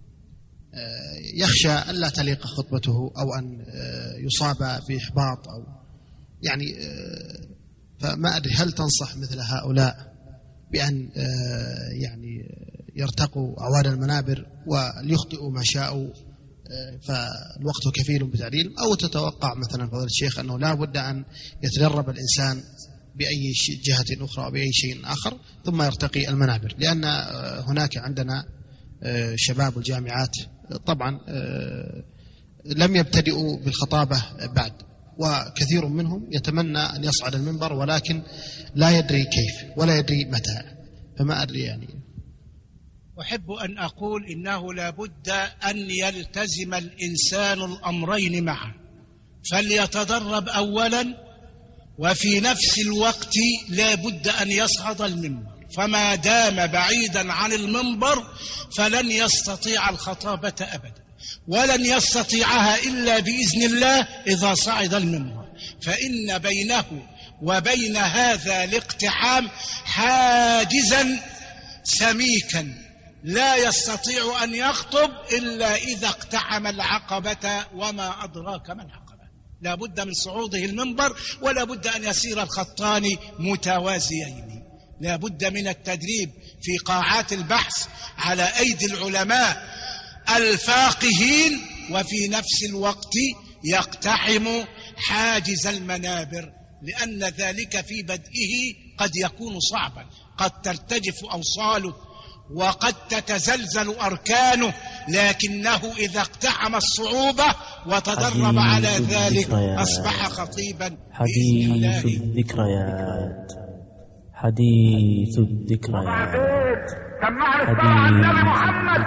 يخشى ألا تليق خطبته أو أن يصاب بإحباط أو يعني، فما أدري هل تنصح مثل هؤلاء بأن يعني يرتقوا أعواد المنابر وليخطئوا ما شاءوا فالوقت كفيل بتعليل، أو تتوقع مثلا فضيلة الشيخ أنه لا بد أن يتدرب الإنسان بأي جهة أخرى أو بأي شيء آخر ثم يرتقي المنابر؟ لأن هناك عندنا شباب الجامعات طبعا لم يبتدئوا بالخطابة بعد، وكثير منهم يتمنى أن يصعد المنبر ولكن لا يدري كيف ولا يدري متى، فما أدري يعني. أحب أن أقول إنه لا بد أن يلتزم الإنسان الأمرين معا، فليتدرب أولا، وفي نفس الوقت لا بد أن يصعد المنبر، فما دام بعيدا عن المنبر فلن يستطيع الخطابة أبدا، ولن يستطيعها إلا بإذن الله إذا صعد المنبر، فإن بينه وبين هذا الاقتحام حاجزا سميكا لا يستطيع أن يخطب إلا إذا اقتحم العقبة، وما أدراك ما العقبة. لا بد من صعوده المنبر، ولا بد أن يسير الخطان متوازيين، لا بد من التدريب في قاعات البحث على أيدي العلماء الفاقهين، وفي نفس الوقت يقتحم حاجز المنابر، لأن ذلك في بدئه قد يكون صعبا، قد ترتجف أوصاله وقد تتزلزل أركانه، لكنه إذا اقتحم الصعوبة وتدرب على ذلك أصبح خطيبا. حديث الذكريات، حديث الذكريات، سمعني الصلاة على النبي محمد.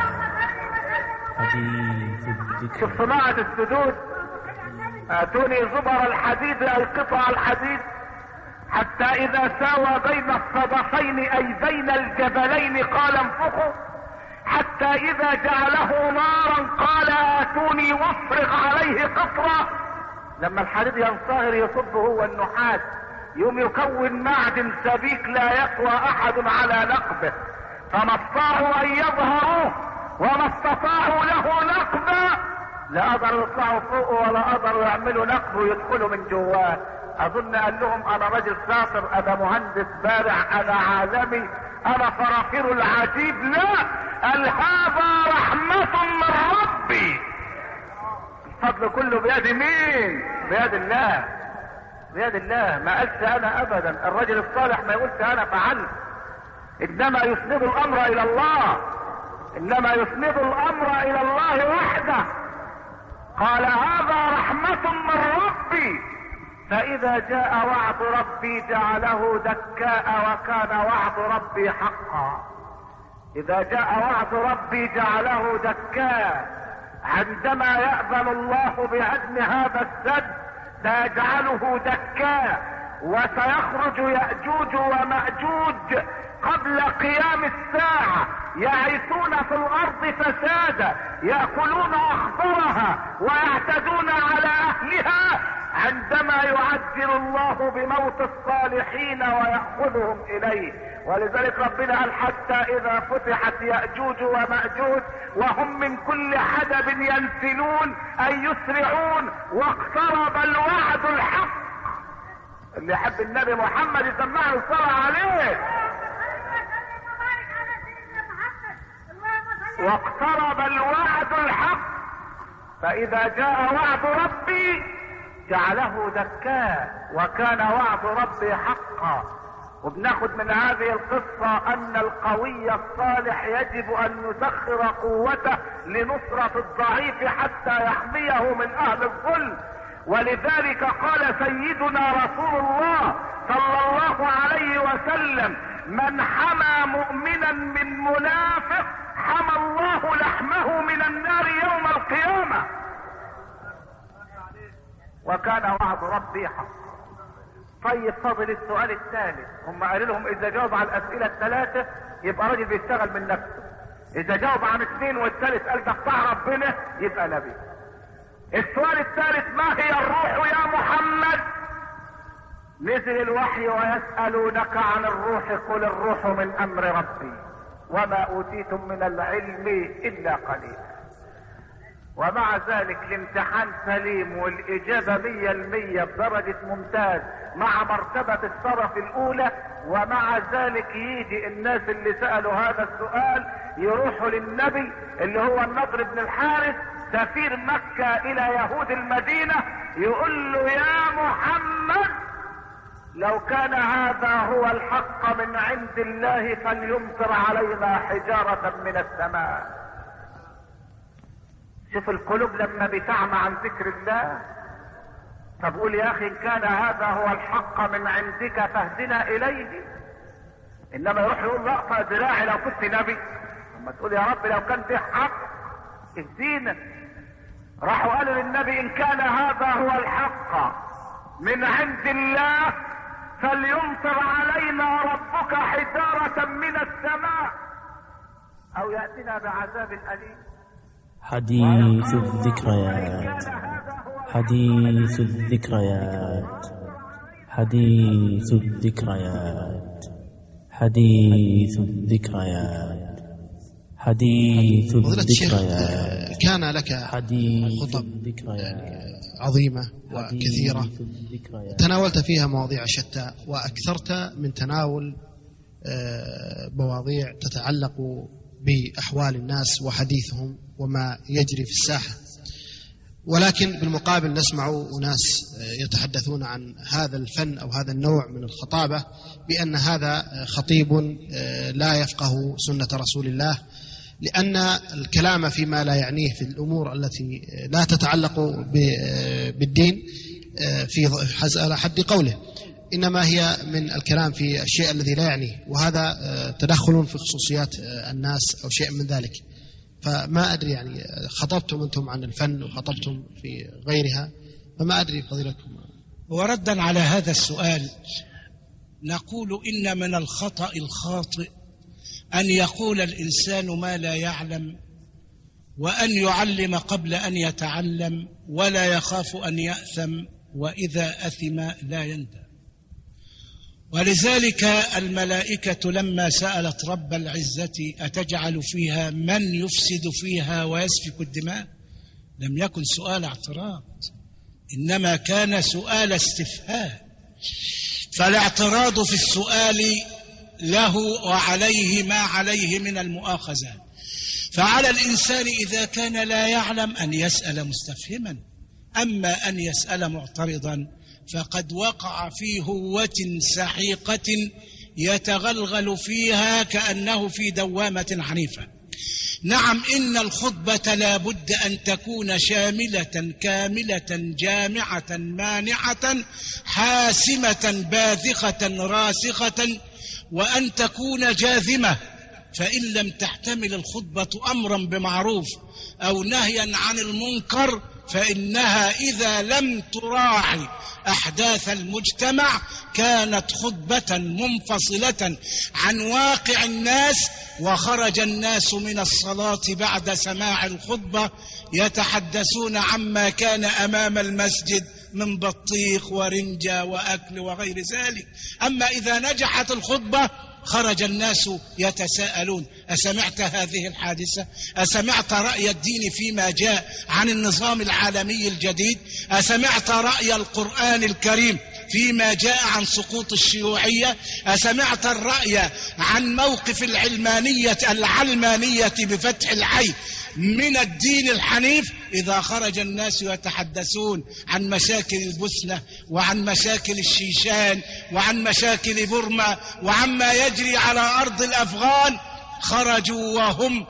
حديث الذكريات. شوف صناعة السدود، آتوني زبر الحديد أي قطع الحديد حتى إذا ساوى بين الصدفين أي بين الجبلين قال انفخوا، حتى إذا جعله نارا قال آتوني وافرغ عليه قطرة. لما الحديد ينصهر يصب هو النحاس، يوم يكون معدن سبيك لا يقوى أحد على نقبه، فما استطاعوا أن يظهروه وما استطاعوا له نقبا، لا قدروا يطلعوا فوقه ولا قدروا يعملوا نقب ويدخلوا من جواه. اظن قال لهم انا راجل شاطر، انا مهندس بارع، انا عالمي، انا فرافير العجيب. لا، قال هذا رحمة من ربي، الفضل كله بيد مين؟ بيد الله، بيد الله. ما قالش انا ابدا، الرجل الصالح ما يقولش انا فعلت، انما يسند الامر الى الله، انما يسند الامر الى الله وحده. قال هذا رحمة من ربي، فإذا جاء وعد ربي جعله دكاء وكان وعد ربي حقا. إذا جاء وعد ربي جعله دكاء. عندما يأذن الله بهدم هذا السد سيجعله دكاء، وسيخرج يأجوج ومأجوج قبل قيام الساعة، يعيثون في الارض فسادا يأكلون اخضرها ويعتدون على اهلها عندما يعجل الله بموت الصالحين ويأخذهم اليه. ولذلك ربنا قال حتى اذا فتحت يأجوج ومأجوج وهم من كل حدب ينسلون اي يسرعون واقترب الوعد الحق. اللي يحب النبي محمد يسمعه الصلاة عليه. واقترب الوعد الحق فاذا جاء وعد ربي جعله دكا وكان وعد ربي حقا. وبناخد من هذه القصة ان القوي الصالح يجب ان يسخر قوته لنصرة الضعيف حتى يحميه من اهل الظلم. ولذلك قال سيدنا رسول الله صلى الله عليه وسلم من حمى مؤمنا من منافق حمى الله لحمه من النار يوم القيامة. وكان وعد ربي حقا. طيب فضل السؤال الثالث. هم قالوا لهم اذا جاوب على الاسئلة الثلاثة يبقى راجل بيشتغل من نفسه، اذا جاوب عن اثنين والثالث قال ده بتاع ربنا يبقى نبي. السؤال الثالث ما هي الروح يا محمد؟ نزل الوحي ويسألونك عن الروح قل الروح من امر ربي وما اوتيتم من العلم الا قليلا. ومع ذلك الامتحان سليم والاجابة 100% بدرجة ممتاز مع مرتبة الشرف الاولى. ومع ذلك يجي الناس اللي سألوا هذا السؤال يروحوا للنبي اللي هو النضر بن الحارث سفير مكة الى يهود المدينة يقول له يا محمد لو كان هذا هو الحق من عند الله فليمطر علينا حجارة من السماء. شوف القلوب لما بتعمى عن ذكر الله. طب قول يا اخي ان كان هذا هو الحق من عندك فاهدنا اليه. انما يروح يقول لا اقطع ذراعي لو كنت نبي. اما تقول يا رب لو كان ده حق اهدينا. راحوا قالوا للنبي ان كان هذا هو الحق من عند الله فليمطر علينا ربك حجارة من السماء او يأتنا بعذاب أليم. حديث الذكريات. حديث الذكريات. حديث الذكريات. حديث الذكريات. حديث الذكريات. كان لك خطب عظيمة وكثيرة تناولت فيها مواضيع شتى وأكثرت من تناول مواضيع تتعلق بأحوال الناس وحديثهم وما يجري في الساحة. ولكن بالمقابل نسمع أناس يتحدثون عن هذا الفن أو هذا النوع من الخطابة بأن هذا خطيب لا يفقه سنة رسول الله، لأن الكلام فيما لا يعنيه في الأمور التي لا تتعلق بالدين في على حد قوله، إنما هي من الكلام في الشيء الذي لا يعنيه، وهذا تدخل في خصوصيات الناس أو شيء من ذلك. فما أدري يعني خطبتم أنتم عن الفن وخطبتم في غيرها، فما أدري فضيلتكم. وردا على هذا السؤال نقول إن من الخطأ الخاطئ أن يقول الإنسان ما لا يعلم، وأن يعلم قبل أن يتعلم، ولا يخاف أن يأثم، وإذا أثم لا يندم. ولذلك الملائكة لما سألت رب العزة أتجعل فيها من يفسد فيها ويسفك الدماء لم يكن سؤال اعتراض، إنما كان سؤال استفهام. فالاعتراض في السؤال له وعليه ما عليه من المؤاخذات. فعلى الإنسان إذا كان لا يعلم أن يسأل مستفهما، أما أن يسأل معترضا فقد وقع في هوة سحيقة يتغلغل فيها كأنه في دوامة عنيفة. نعم، إن الخطبة لا بد أن تكون شاملة كاملة جامعة مانعة حاسمة باذخة راسخة، وأن تكون جاذمة. فإن لم تحتمل الخطبة أمرا بمعروف أو نهيا عن المنكر فإنها إذا لم تراعي أحداث المجتمع كانت خطبة منفصلة عن واقع الناس، وخرج الناس من الصلاة بعد سماع الخطبة يتحدثون عما كان أمام المسجد من بطيخ ورنجة وأكل وغير ذلك. أما إذا نجحت الخطبة خرج الناس يتساءلون: أسمعت هذه الحادثة؟ أسمعت رأي الدين فيما جاء عن النظام العالمي الجديد؟ أسمعت رأي القرآن الكريم فيما جاء عن سقوط الشيوعية؟ أسمعت الرأي عن موقف العلمانية بفتح العين من الدين الحنيف؟ إذا خرج الناس يتحدثون عن مشاكل البوسنة وعن مشاكل الشيشان وعن مشاكل بورما وعما يجري على أرض الأفغان، خرجوا وهم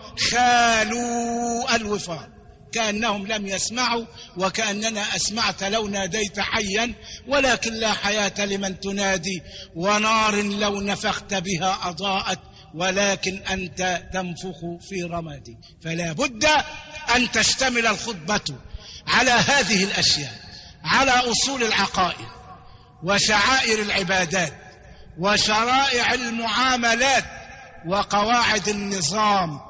خالوا الوفاق، كأنهم لم يسمعوا، وكأننا أسمعت لو ناديت حيا ولكن لا حياة لمن تنادي، ونار لو نفخت بها أضاءت ولكن أنت تنفخ في رمادي. فلا بد أن تشتمل الخطبة على هذه الأشياء، على أصول العقائد وشعائر العبادات وشرائع المعاملات وقواعد النظام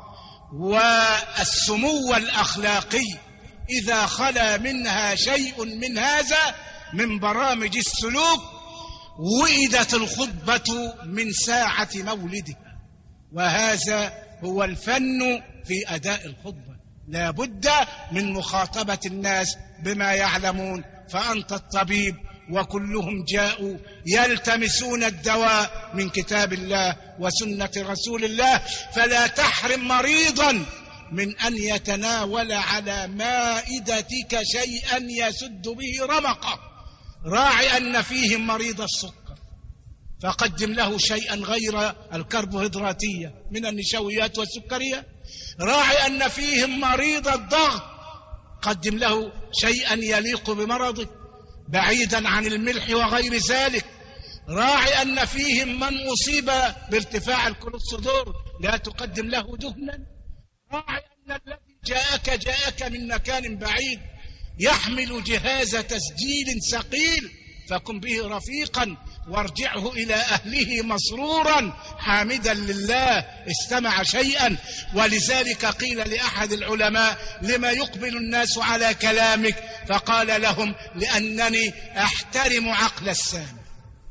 والسمو الأخلاقي. إذا خلا منها شيء من هذا من برامج السلوك وئدت الخطبة من ساعة مولدها، وهذا هو الفن في أداء الخطبة. لا بد من مخاطبة الناس بما يعلمون، فأنت الطبيب وكلهم جاءوا يلتمسون الدواء من كتاب الله وسنة رسول الله، فلا تحرم مريضا من أن يتناول على مائدتك شيئا يسد به رمقه. راعي أن فيهم مريض السكر فقدم له شيئا غير الكربوهيدراتية من النشويات والسكرية. راعي أن فيهم مريض الضغط، قدم له شيئا يليق بمرضه بعيدا عن الملح وغير ذلك. راعي أن فيهم من أصيب بارتفاع الكوليسترول، لا تقدم له دهنا. راعي أن الذي جاءك من مكان بعيد يحمل جهاز تسجيل ثقيل، فكن به رفيقا وارجعه إلى أهله مسرورا حامدا لله استمع شيئا. ولذلك قيل لأحد العلماء: لما يقبل الناس على كلامك؟ فقال لهم: لأنني أحترم عقل السامع.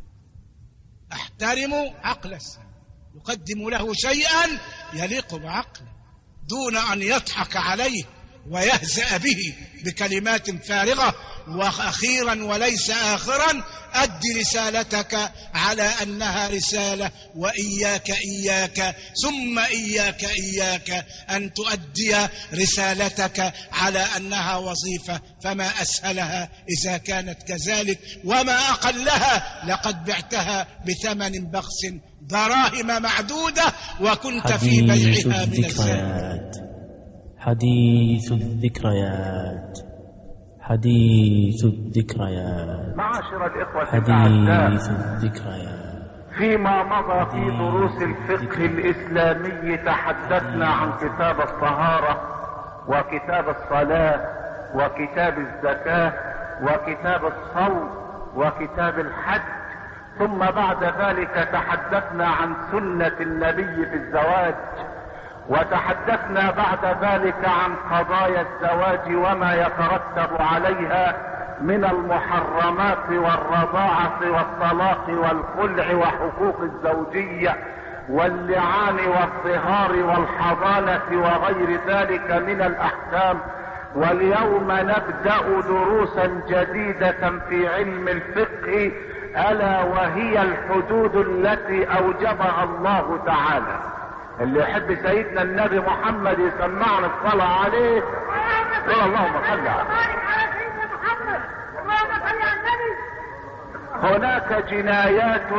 أحترم عقل السامع، يقدم له شيئا يليق بعقله دون أن يضحك عليه ويهزأ به بكلمات فارغة. وأخيرا وليس آخرا، أد رسالتك على أنها رسالة، وإياك ثم إياك أن تؤدي رسالتك على أنها وظيفة، فما أسهلها إذا كانت كذلك، وما أقلها لقد بعتها بثمن بخس دراهم معدودة وكنت في بيعها من الزاد. حديث الذكريات. حديث الذكريات. معاشر الإخوة حديث الذكريات. فيما مضى في دروس الفقه الإسلامي تحدثنا عن كتاب الطهارة وكتاب الصلاة وكتاب الزكاة وكتاب الصوم وكتاب الحج، ثم بعد ذلك تحدثنا عن سنة النبي في الزواج، وتحدثنا بعد ذلك عن قضايا الزواج وما يترتب عليها من المحرمات والرضاعة والطلاق والخلع وحقوق الزوجية واللعان والصهار والحضانة وغير ذلك من الأحكام. واليوم نبدأ دروسا جديدة في علم الفقه، ألا وهي الحدود التي أوجبها الله تعالى. اللي يحب سيدنا النبي محمد يسمعنا الصلاة عليه. اللهم صل على سيدنا محمد. اللهم صل على النبي. هناك جنايات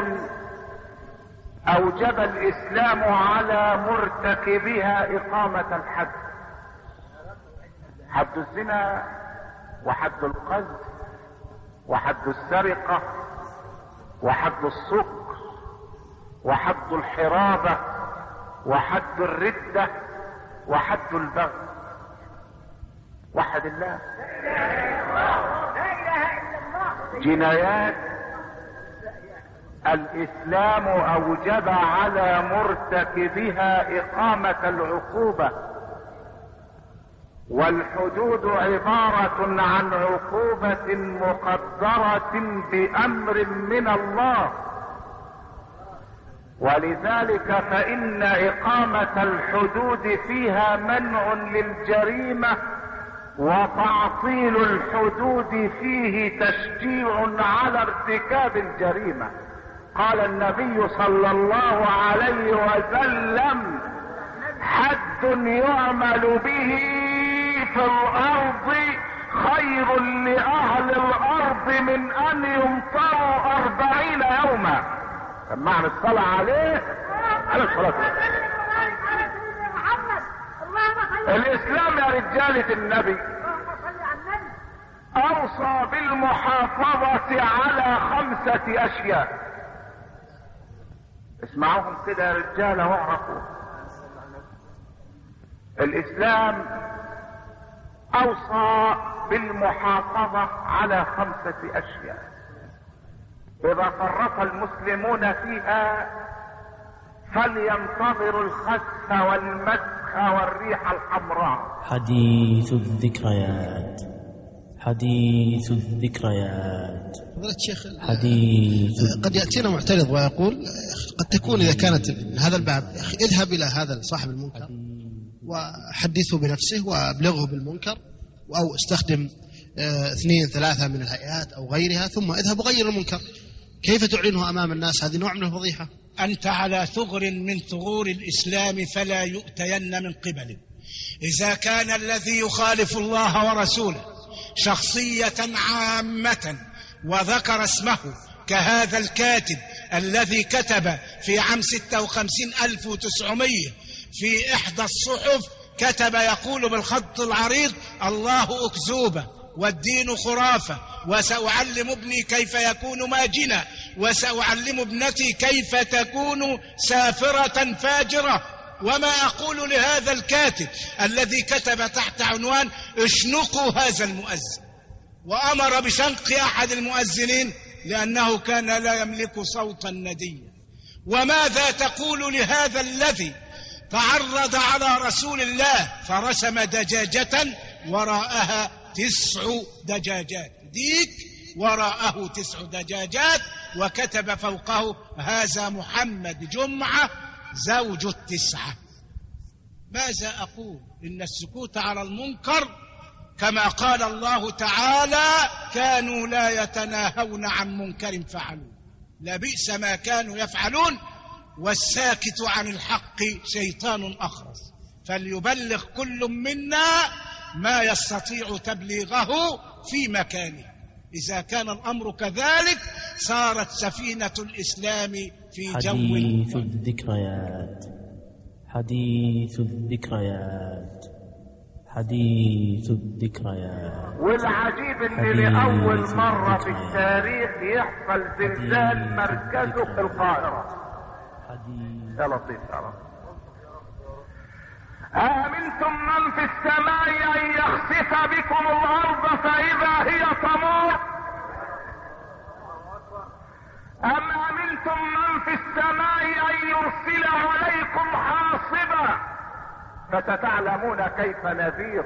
أوجب الإسلام على مرتكبها إقامة الحد: حد الزنا وحد القذف وحد السرقة وحد السكر وحد الحرابة وحد الردة وحد البغي. وحد الله. جنايات الإسلام أوجب على مرتكبها إقامة العقوبة، والحدود عبارة عن عقوبة مقدرة بأمر من الله، ولذلك فإن إقامة الحدود فيها منع للجريمة، وتعطيل الحدود فيه تشجيع على ارتكاب الجريمة. قال النبي صلى الله عليه وسلم: حد يعمل به في الأرض خير لأهل الأرض من أن يمطروا 40 يوما. سمعنا الصلاة عليه على الصلاة. الإسلام يا رجالة النبي أوصى بالمحافظة على 5 أشياء. اسمعوهم كده يا رجالة واعرفوا. الإسلام أوصى بالمحافظة على 5 أشياء إذا فرط المسلمون فيها فلينتظروا الخسف والمسخ والريح الحمراء. حديث الذكريات، حديث الذكريات. شيخ حديث قد يأتينا معترض ويقول قد تكون إذا كانت هذا الباب اذهب إلى هذا صاحب المنكر وحدثه بنفسه وابلغه بالمنكر، أو استخدم 2 3 من الهيئات أو غيرها، ثم اذهب وغير المنكر. كيف تعلنه أمام الناس؟ هذه نوع من الفضيحة. أنت على ثغر من ثغور الإسلام فلا يؤتين من قبله. إذا كان الذي يخالف الله ورسوله شخصية عامة وذكر اسمه كهذا الكاتب الذي كتب في عام 56,900 في إحدى الصحف، كتب يقول بالخط العريض: الله أكذوبة والدين خرافة، وسأعلم ابني كيف يكون ماجنا، وسأعلم ابنتي كيف تكون سافرة فاجرة. وما أقول لهذا الكاتب الذي كتب تحت عنوان: اشنقوا هذا المؤذن، وأمر بشنق أحد المؤذنين لأنه كان لا يملك صوتا نديا. وماذا تقول لهذا الذي تعرض على رسول الله فرسم دجاجة وراءها 9 دجاجات، ديك وراءه 9 دجاجات، وكتب فوقه: هذا محمد جمعة زوج 9. ماذا أقول؟ إن السكوت على المنكر كما قال الله تعالى: كانوا لا يتناهون عن منكر فعلوه، لبئس ما كانوا يفعلون. والساكت عن الحق شيطان أخرس، فليبلغ كل منا ما يستطيع تبليغه في مكانه. إذا كان الأمر كذلك صارت سفينة الإسلام في جو. حديث الذكريات، حديث الذكريات، حديث الذكريات. والعجيب ان لأول مرة في التاريخ يحصل زلزال مركزه في القاهرة. يا لطيف يا رب. آمنتم من في السماء أن يخسف بكم الأرض فإذا هي تمور، أم أمنتم من في السماء أن يرسل عليكم حاصبا فستعلمون كيف نذير.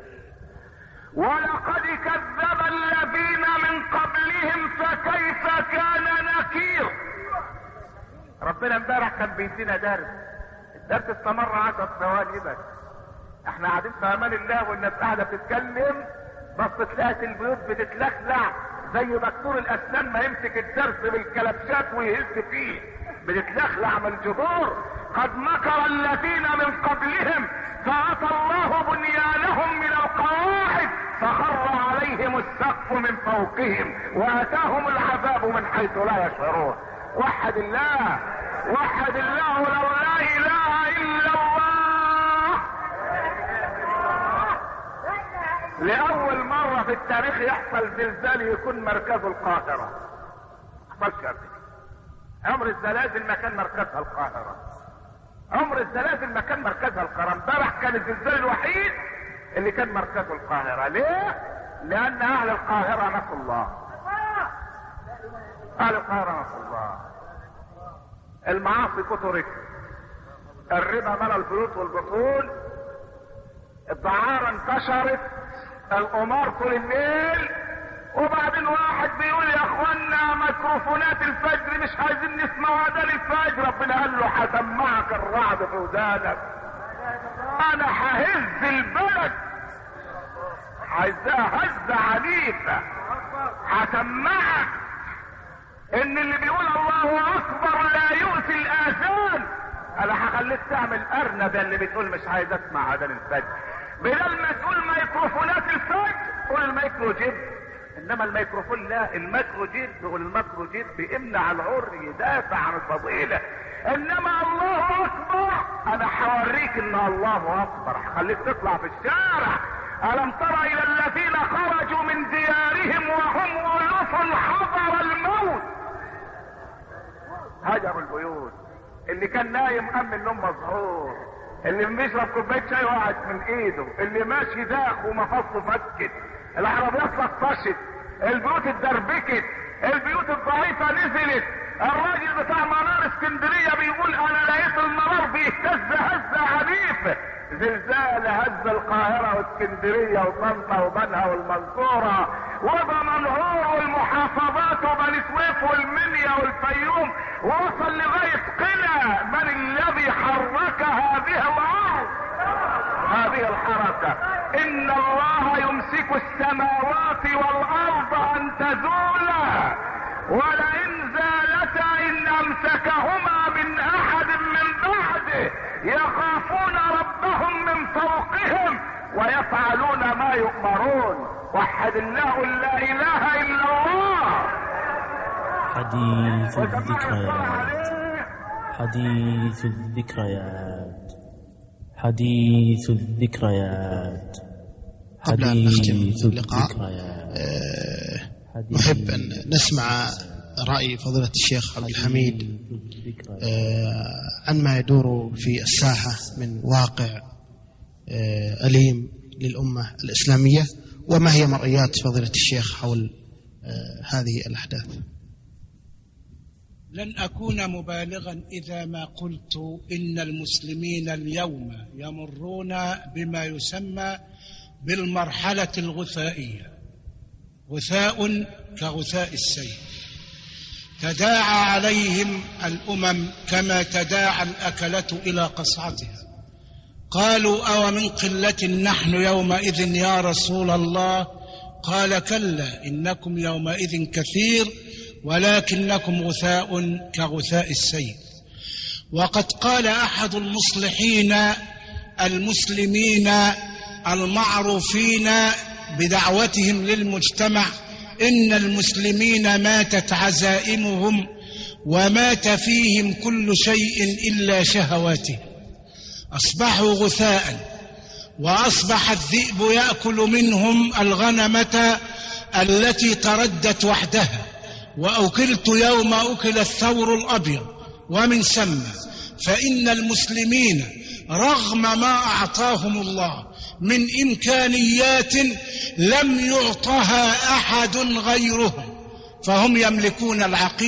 ولقد كذب الذين من قبلهم فكيف كان نكير. ربنا امبارح كان بيدينا درس، الدرس استمر 10 ثواني بس. احنا قاعدين في امان الله والناس قاعده بتتكلم، بس تلاقي البيوت بتتلخلع زي دكتور الاسنان ما يمسك الدرس بالكلبشات ويهز فيه، بتتلخلع من الجذور. قد مكر الذين من قبلهم فأتى الله بنيانهم من القواعد فخر عليهم السقف من فوقهم وأتاهم العذاب من حيث لا يشعرون. وحد الله، وحد الله، لو لا إله إلا الله. لأول مرة في التاريخ يحصل زلزال يكون مركزه القاهرة. عمر الزلازل ما كان مركزها القاهرة، عمر الزلازل ما كان مركزها القاهرة. امبارح كان الزلزال الوحيد اللي كان مركزه القاهرة. ليه؟ لان اهل القاهرة نسوا الله. اهل القاهرة نسوا الله. المعاصي كترت، الربا ملا البيوت والبطول، الدعارة انتشرت، القمار طول الليل. وبعدين واحد بيقول يا اخوانا ميكروفونات الفجر مش عايزين نسمع اذان الفجر. ربنا قال له هسمعك الرعد في ودانك، انا ههز البلد، عايزاها هزة عنيفة، هسمعك ان اللي بيقول الله اكبر لا يؤتي الاذان. انا هخليك تعمل ارنب اللي بتقول مش عايز اسمع اذان الفجر. بدل ما تقول ميكروفونات الفجر قول الميكرو جيب. انما الميكروفون لا، الميكرو جيب والميكرو جيب بيمنع العري، يدافع عن الفضيلة. انما الله اكبر انا هوريك ان الله اكبر، هخليك تطلع في الشارع. الم تر الى الذين خرجوا من ديارهم وهم ألوف حضر الموت، هجروا البيوت. اللي كان نايم قام من النوم مذعور، اللي بيشرب كوبايه شاي وقعت من ايده، اللي ماشي داخ ومفصه فكت، العربيات لطشت، البيوت اتدربكت، البيوت الضعيفه نزلت. الراجل بتاع منار اسكندريه بيقول انا لقيت المنار بيهتز هزه عنيفه. زلزال هز القاهره واسكندريه وطنطا وبنها والمنصوره وبمنهور والمحافظات وبني سويف والمنيا والفيوم، ووصل لغايه قنا. من الذي حرك هذه الارض؟ هذه الحركه. ان الله يمسك السماوات والارض ان تزولا ولئن زالتا ان امسكهما من احد من بعده يخافون ربهم من فوقهم ويفعلون ما يؤمرون. وحد الله لا اله الا الله. حديث الذكريات، حديث الذكريات، حديث الذكريات، قبل أن نختم حديث اللقاء الذكريات. نحب أن نسمع رأي فضيلة الشيخ عبد الحميد عن ما يدور في الساحة من واقع أليم للأمة الإسلامية، وما هي مرئيات فضيلة الشيخ حول هذه الأحداث. لن أكون مبالغا إذا ما قلت إن المسلمين اليوم يمرون بما يسمى بالمرحلة الغثائية، غثاء كغثاء السيل، تداعى عليهم الأمم كما تداعى الأكلة إلى قصعتها. قالوا أو من قلة نحن يومئذ يا رسول الله؟ قال كلا إنكم يومئذ كثير ولكنكم غثاء كغثاء السيل. وقد قال أحد المصلحين المسلمين المعروفين بدعوتهم للمجتمع إن المسلمين ماتت عزائمهم ومات فيهم كل شيء إلا شهواتهم، أصبحوا غثاء، وأصبح الذئب يأكل منهم الغنمة التي تردت وحدها، وأكلت يوم أكل الثور الأبيض. ومن ثم فإن المسلمين رغم ما أعطاهم الله من إمكانيات لم يعطها أحد غيرهم، فهم يملكون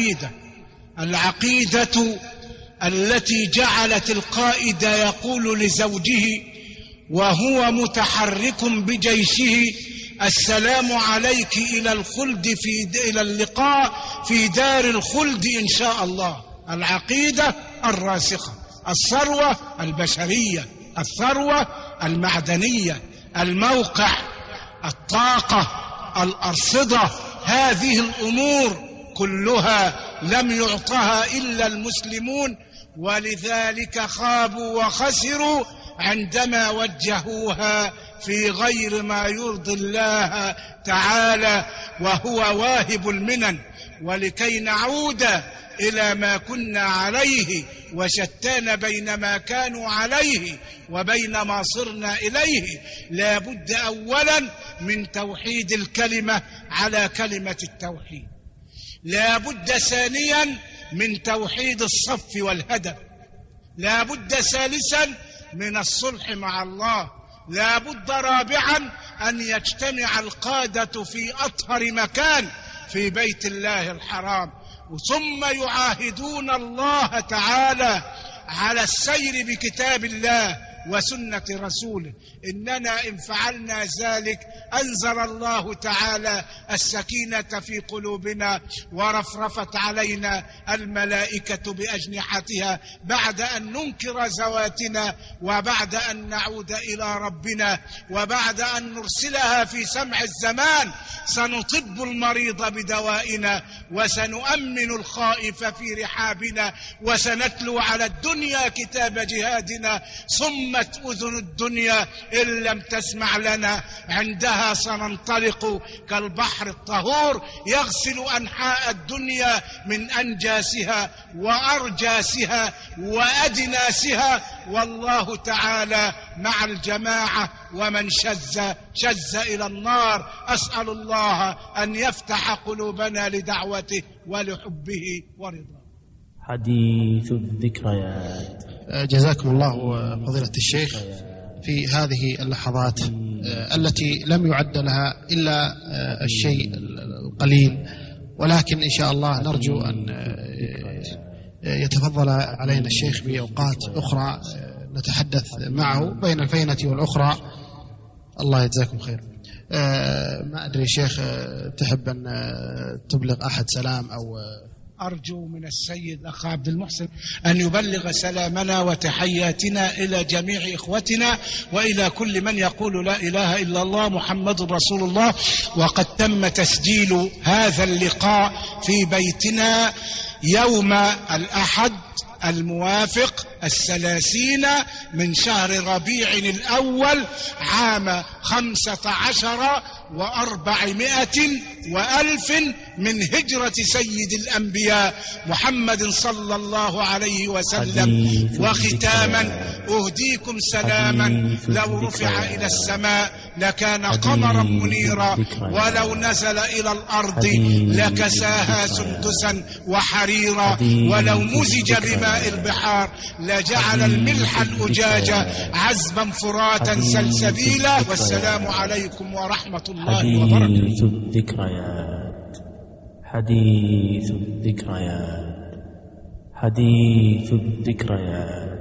العقيدة التي جعلت القائد يقول لزوجه وهو متحرك بجيشه السلام عليك إلى الخلد إلى اللقاء في دار الخلد إن شاء الله. العقيدة الراسخة، الثروة البشرية، الثروة المعدنية، الموقع، الطاقة، الأرصدة، هذه الأمور كلها لم يعطها إلا المسلمون، ولذلك خابوا وخسروا عندما وجهوها في غير ما يرضي الله تعالى وهو واهب المنن. ولكي نعود إلى ما كنا عليه وشتان بين ما كانوا عليه وبين ما صرنا إليه، لا بد أولا من توحيد الكلمة على كلمة التوحيد، لا بد ثانيا من توحيد الصف والهدف، لا بد ثالثا من الصلح مع الله، لا بد رابعا أن يجتمع القادة في أطهر مكان في بيت الله الحرام، ثم يعاهدون الله تعالى على السير بكتاب الله وسنة رسوله. إننا إن فعلنا ذلك أنزل الله تعالى السكينة في قلوبنا ورفرفت علينا الملائكة بأجنحتها بعد أن ننكر ذواتنا وبعد أن نعود إلى ربنا وبعد أن نرسلها في سمع الزمان. سنطب المريض بدوائنا وسنؤمن الخائف في رحابنا وسنتلو على الدنيا كتاب جهادنا. صمت أذن الدنيا إن لم تسمع لنا، عندها سننطلق كالبحر الطهور يغسل أنحاء الدنيا من أنجاسها وأرجاسها وأدناسها، والله تعالى مع الجماعة، ومن شز إلى النار. أسأل الله أن يفتح قلوبنا لدعوته ولحبه ورضاه. حديث الذكريات. جزاكم الله فضيلة الشيخ في هذه اللحظات التي لم يعد لها إلا الشيء القليل، ولكن إن شاء الله نرجو أن يتفضل علينا الشيخ بأوقات أخرى نتحدث معه بين الفينة والأخرى. الله يجزاكم خير. ما أدري شيخ، تحب أن تبلغ أحد سلام أو؟ أرجو من السيد أخ عبد المحسن أن يبلغ سلامنا وتحياتنا إلى جميع إخوتنا وإلى كل من يقول لا إله إلا الله محمد رسول الله. وقد تم تسجيل هذا اللقاء في بيتنا يوم الأحد الموافق 30 من شهر ربيع الأول عام 15 و400 وألف من هجرة سيد الأنبياء محمد صلى الله عليه وسلم. وختاما أهديكم سلاما لو رفع إلى السماء لكان قمرا منيرا، ولو نزل إلى الأرض لكساها سندسا وحريرا، ولو مزج بماء البحار لجعل الملح الأجاج عذبا فراتا سلسبيلا. والسلام عليكم ورحمة الله وبركاته. حديث الذكريات. حديث الذكريات. حديث الذكريات.